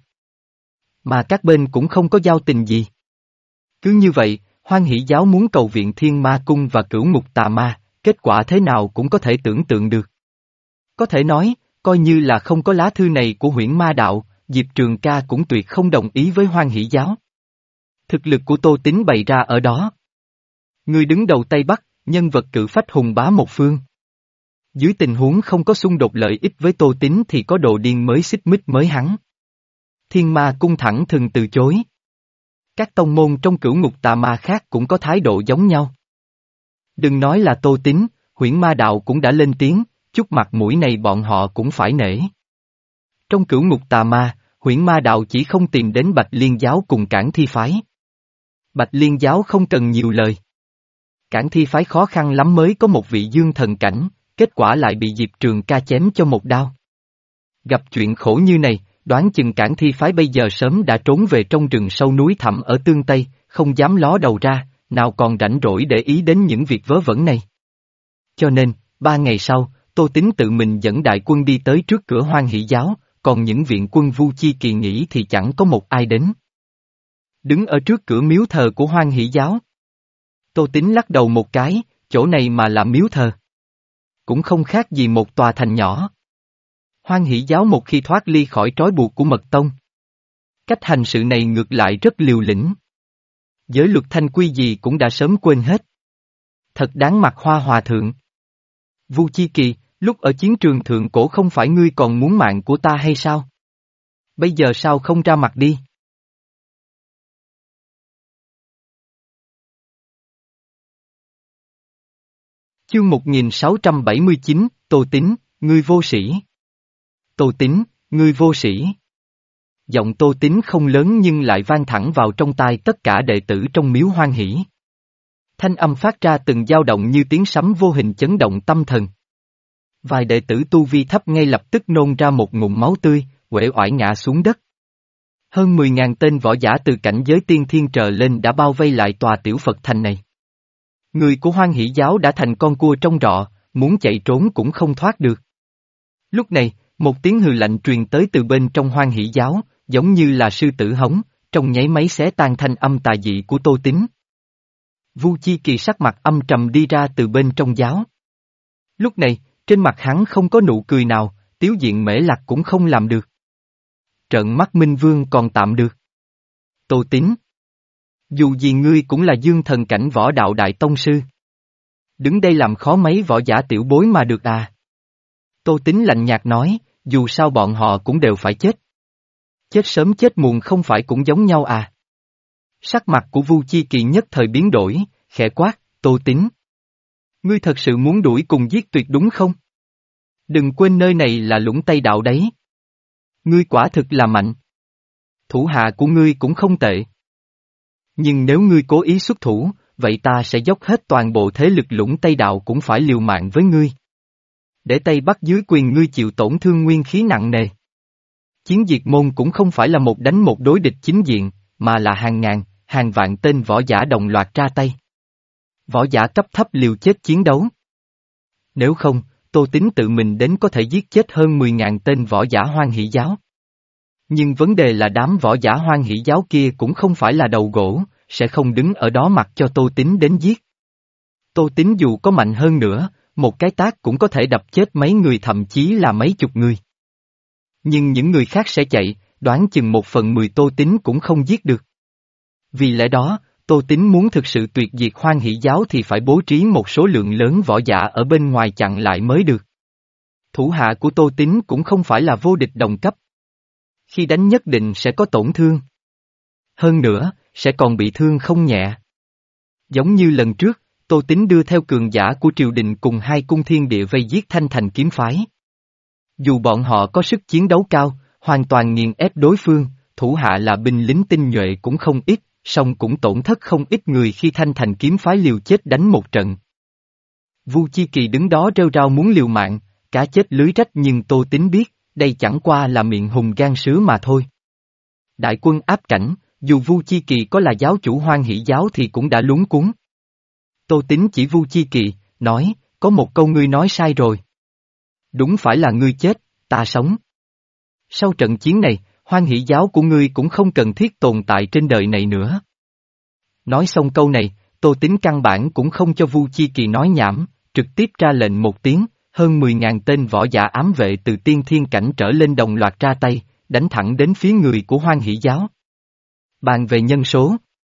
Mà các bên cũng không có giao tình gì. Cứ như vậy, Hoan Hỷ giáo muốn cầu viện Thiên Ma cung và cửu ngục tà ma, kết quả thế nào cũng có thể tưởng tượng được. Có thể nói, coi như là không có lá thư này của Huyễn Ma đạo, Diệp Trường ca cũng tuyệt không đồng ý với Hoan Hỷ giáo. Thực lực của Tô Tín bày ra ở đó. Người đứng đầu Tây Bắc, nhân vật cự phách hùng bá một phương. Dưới tình huống không có xung đột lợi ích với Tô Tín thì có đồ điên mới xích mích mới hắn. Thiên Ma cung thẳng thừng từ chối. Các tông môn trong cửu ngục tà ma khác cũng có thái độ giống nhau. Đừng nói là Tô Tín, Huyễn Ma đạo cũng đã lên tiếng, chút mặt mũi này bọn họ cũng phải nể. Trong cửu ngục tà ma, Huyễn Ma đạo chỉ không tìm đến Bạch Liên giáo cùng Cản Thi phái. Bạch Liên giáo không cần nhiều lời. Cản Thi phái khó khăn lắm mới có một vị dương thần cảnh, kết quả lại bị Diệp Trường ca chém cho một đao. Gặp chuyện khổ như này, đoán chừng Cản Thi phái bây giờ sớm đã trốn về trong rừng sâu núi thẳm ở Tương Tây, không dám ló đầu ra, nào còn rảnh rỗi để ý đến những việc vớ vẩn này. Cho nên, ba ngày sau, Tô Tín tự mình dẫn đại quân đi tới trước cửa Hoan Hỷ giáo, còn những viện quân Vu Chi Kỳ nghỉ thì chẳng có một ai đến. Đứng ở trước cửa miếu thờ của Hoan Hỷ giáo. Tô Tín lắc đầu một cái, chỗ này mà là miếu thờ. Cũng không khác gì một tòa thành nhỏ. Hoan Hỷ giáo một khi thoát ly khỏi trói buộc của mật tông. Cách hành sự này ngược lại rất liều lĩnh. Giới luật thanh quy gì cũng đã sớm quên hết. Thật đáng mặt Hoa hòa thượng. Vu Chi Kỳ, lúc ở chiến trường thượng cổ không phải ngươi còn muốn mạng của ta hay sao? Bây giờ sao không ra mặt đi? Chương một nghìn sáu trăm bảy mươi chín, Tô Tín, ngươi vô sĩ. Tô Tín, ngươi vô sĩ. Giọng Tô Tín không lớn nhưng lại vang thẳng vào trong tai tất cả đệ tử trong miếu Hoan Hỷ. Thanh âm phát ra từng dao động như tiếng sấm vô hình chấn động tâm thần. Vài đệ tử tu vi thấp ngay lập tức nôn ra một ngụm máu tươi, uể oải ngã xuống đất. Hơn mười ngàn tên võ giả từ cảnh giới tiên thiên trở lên đã bao vây lại tòa tiểu Phật thành này. Người của Hoan Hỷ giáo đã thành con cua trong rọ, muốn chạy trốn cũng không thoát được. Lúc này, một tiếng hừ lạnh truyền tới từ bên trong Hoan Hỷ giáo, giống như là sư tử hống, trong nháy máy xé tan thanh âm tà dị của Tô Tín. Vu Chi Kỳ sắc mặt âm trầm đi ra từ bên trong giáo. Lúc này, trên mặt hắn không có nụ cười nào, tiếu diện Mễ Lạc cũng không làm được. Trợn mắt Minh Vương còn tạm được. Tô Tín, dù gì ngươi cũng là dương thần cảnh võ đạo đại tông sư. Đứng đây làm khó mấy võ giả tiểu bối mà được à? Tô Tín lạnh nhạt nói, dù sao bọn họ cũng đều phải chết. Chết sớm chết muộn không phải cũng giống nhau à? Sắc mặt của Vu Chi Kỳ nhất thời biến đổi, khẽ quát, Tô Tín. Ngươi thật sự muốn đuổi cùng giết tuyệt đúng không? Đừng quên nơi này là Lũng Tây Đạo đấy. Ngươi quả thực là mạnh. Thủ hạ của ngươi cũng không tệ. Nhưng nếu ngươi cố ý xuất thủ, vậy ta sẽ dốc hết toàn bộ thế lực Lũng Tây Đạo cũng phải liều mạng với ngươi. Để Tây Bắc dưới quyền ngươi chịu tổn thương nguyên khí nặng nề. Chiến diệt môn cũng không phải là một đánh một đối địch chính diện, mà là hàng ngàn, hàng vạn tên võ giả đồng loạt ra tay. Võ giả cấp thấp liều chết chiến đấu. Nếu không, Tô Tín tự mình đến có thể giết chết hơn mười ngàn tên võ giả Hoan Hỷ Giáo. Nhưng vấn đề là đám võ giả Hoan Hỷ Giáo kia cũng không phải là đầu gỗ, sẽ không đứng ở đó mặc cho Tô Tín đến giết. Tô Tín dù có mạnh hơn nữa, một cái tác cũng có thể đập chết mấy người thậm chí là mấy chục người. Nhưng những người khác sẽ chạy, đoán chừng một phần mười Tô Tín cũng không giết được. Vì lẽ đó, Tô Tín muốn thực sự tuyệt diệt Hoan Hỷ Giáo thì phải bố trí một số lượng lớn võ giả ở bên ngoài chặn lại mới được. Thủ hạ của Tô Tín cũng không phải là vô địch đồng cấp. Khi đánh nhất định sẽ có tổn thương. Hơn nữa, sẽ còn bị thương không nhẹ. Giống như lần trước, Tô Tín đưa theo cường giả của triều đình cùng hai cung thiên địa vây giết Thanh Thành kiếm phái. Dù bọn họ có sức chiến đấu cao, hoàn toàn nghiền ép đối phương, thủ hạ là binh lính tinh nhuệ cũng không ít, song cũng tổn thất không ít người khi Thanh Thành kiếm phái liều chết đánh một trận. Vu Chi Kỳ đứng đó rêu rao muốn liều mạng, cá chết lưới rách nhưng Tô Tín biết, đây chẳng qua là miệng hùng gan sứa mà thôi. Đại quân áp cảnh, dù Vu Chi Kỳ có là giáo chủ Hoan Hỷ Giáo thì cũng đã luống cuống. Tô Tín chỉ Vu Chi Kỳ, nói, có một câu ngươi nói sai rồi. Đúng phải là ngươi chết, ta sống. Sau trận chiến này, Hoan Hỷ Giáo của ngươi cũng không cần thiết tồn tại trên đời này nữa. Nói xong câu này, Tô Tín căn bản cũng không cho Vu Chi Kỳ nói nhảm, trực tiếp ra lệnh một tiếng, hơn mười ngàn tên võ giả ám vệ từ tiên thiên cảnh trở lên đồng loạt ra tay, đánh thẳng đến phía người của Hoan Hỷ Giáo. Bàn về nhân số.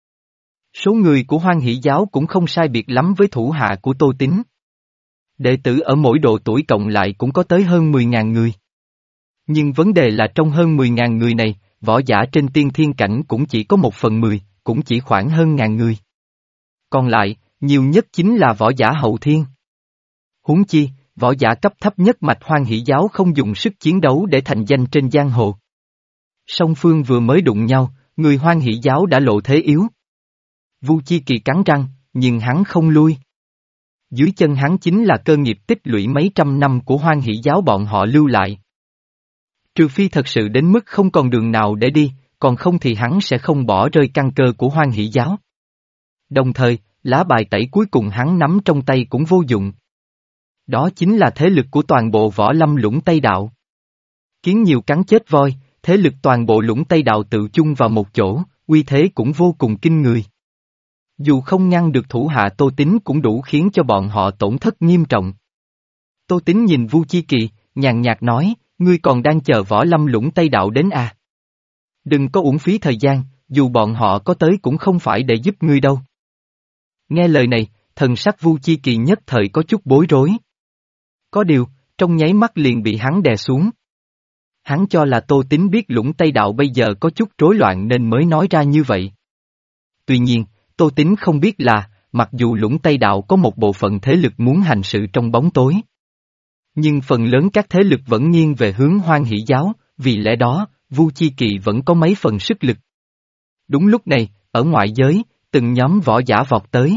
Số người của Hoan Hỷ Giáo cũng không sai biệt lắm với thủ hạ của Tô Tín. Đệ tử ở mỗi độ tuổi cộng lại cũng có tới hơn mười ngàn người. Nhưng vấn đề là trong hơn mười ngàn người này, võ giả trên tiên thiên cảnh cũng chỉ có một phần mười, cũng chỉ khoảng hơn ngàn người. Còn lại, nhiều nhất chính là võ giả hậu thiên. Huống chi, võ giả cấp thấp nhất mạch Hoan Hỷ Giáo không dùng sức chiến đấu để thành danh trên giang hồ. Song phương vừa mới đụng nhau, người Hoan Hỷ Giáo đã lộ thế yếu. Vu Chi Kỳ cắn răng, nhưng hắn không lui. Dưới chân hắn chính là cơ nghiệp tích lũy mấy trăm năm của Hoan Hỷ Giáo bọn họ lưu lại. Trừ phi thật sự đến mức không còn đường nào để đi, còn không thì hắn sẽ không bỏ rơi căn cơ của Hoan Hỷ Giáo. Đồng thời, lá bài tẩy cuối cùng hắn nắm trong tay cũng vô dụng. Đó chính là thế lực của toàn bộ võ lâm Lũng Tây Đạo. Kiến nhiều cắn chết voi, thế lực toàn bộ Lũng Tây Đạo tự chung vào một chỗ, uy thế cũng vô cùng kinh người. Dù không ngăn được thủ hạ Tô Tín cũng đủ khiến cho bọn họ tổn thất nghiêm trọng. Tô Tín nhìn Vu Chi Kỳ, nhàn nhạt nói, ngươi còn đang chờ võ lâm Lũng Tây Đạo đến à? Đừng có uổng phí thời gian, dù bọn họ có tới cũng không phải để giúp ngươi đâu. Nghe lời này, thần sắc Vu Chi Kỳ nhất thời có chút bối rối. Có điều, trong nháy mắt liền bị hắn đè xuống. Hắn cho là Tô Tín biết Lũng Tây Đạo bây giờ có chút rối loạn nên mới nói ra như vậy. Tuy nhiên, Tô Tín không biết là, mặc dù Lũng Tây Đạo có một bộ phận thế lực muốn hành sự trong bóng tối. Nhưng phần lớn các thế lực vẫn nghiêng về hướng Hoan Hỷ Giáo, vì lẽ đó, Vu Chi Kỳ vẫn có mấy phần sức lực. Đúng lúc này, ở ngoại giới, từng nhóm võ giả vọt tới.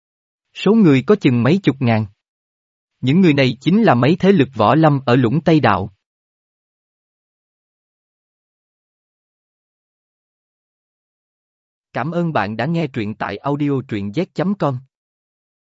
Số người có chừng mấy chục ngàn. Những người này chính là mấy thế lực võ lâm ở Lũng Tây Đạo. Cảm ơn bạn đã nghe truyện tại audio truyện z chấm com.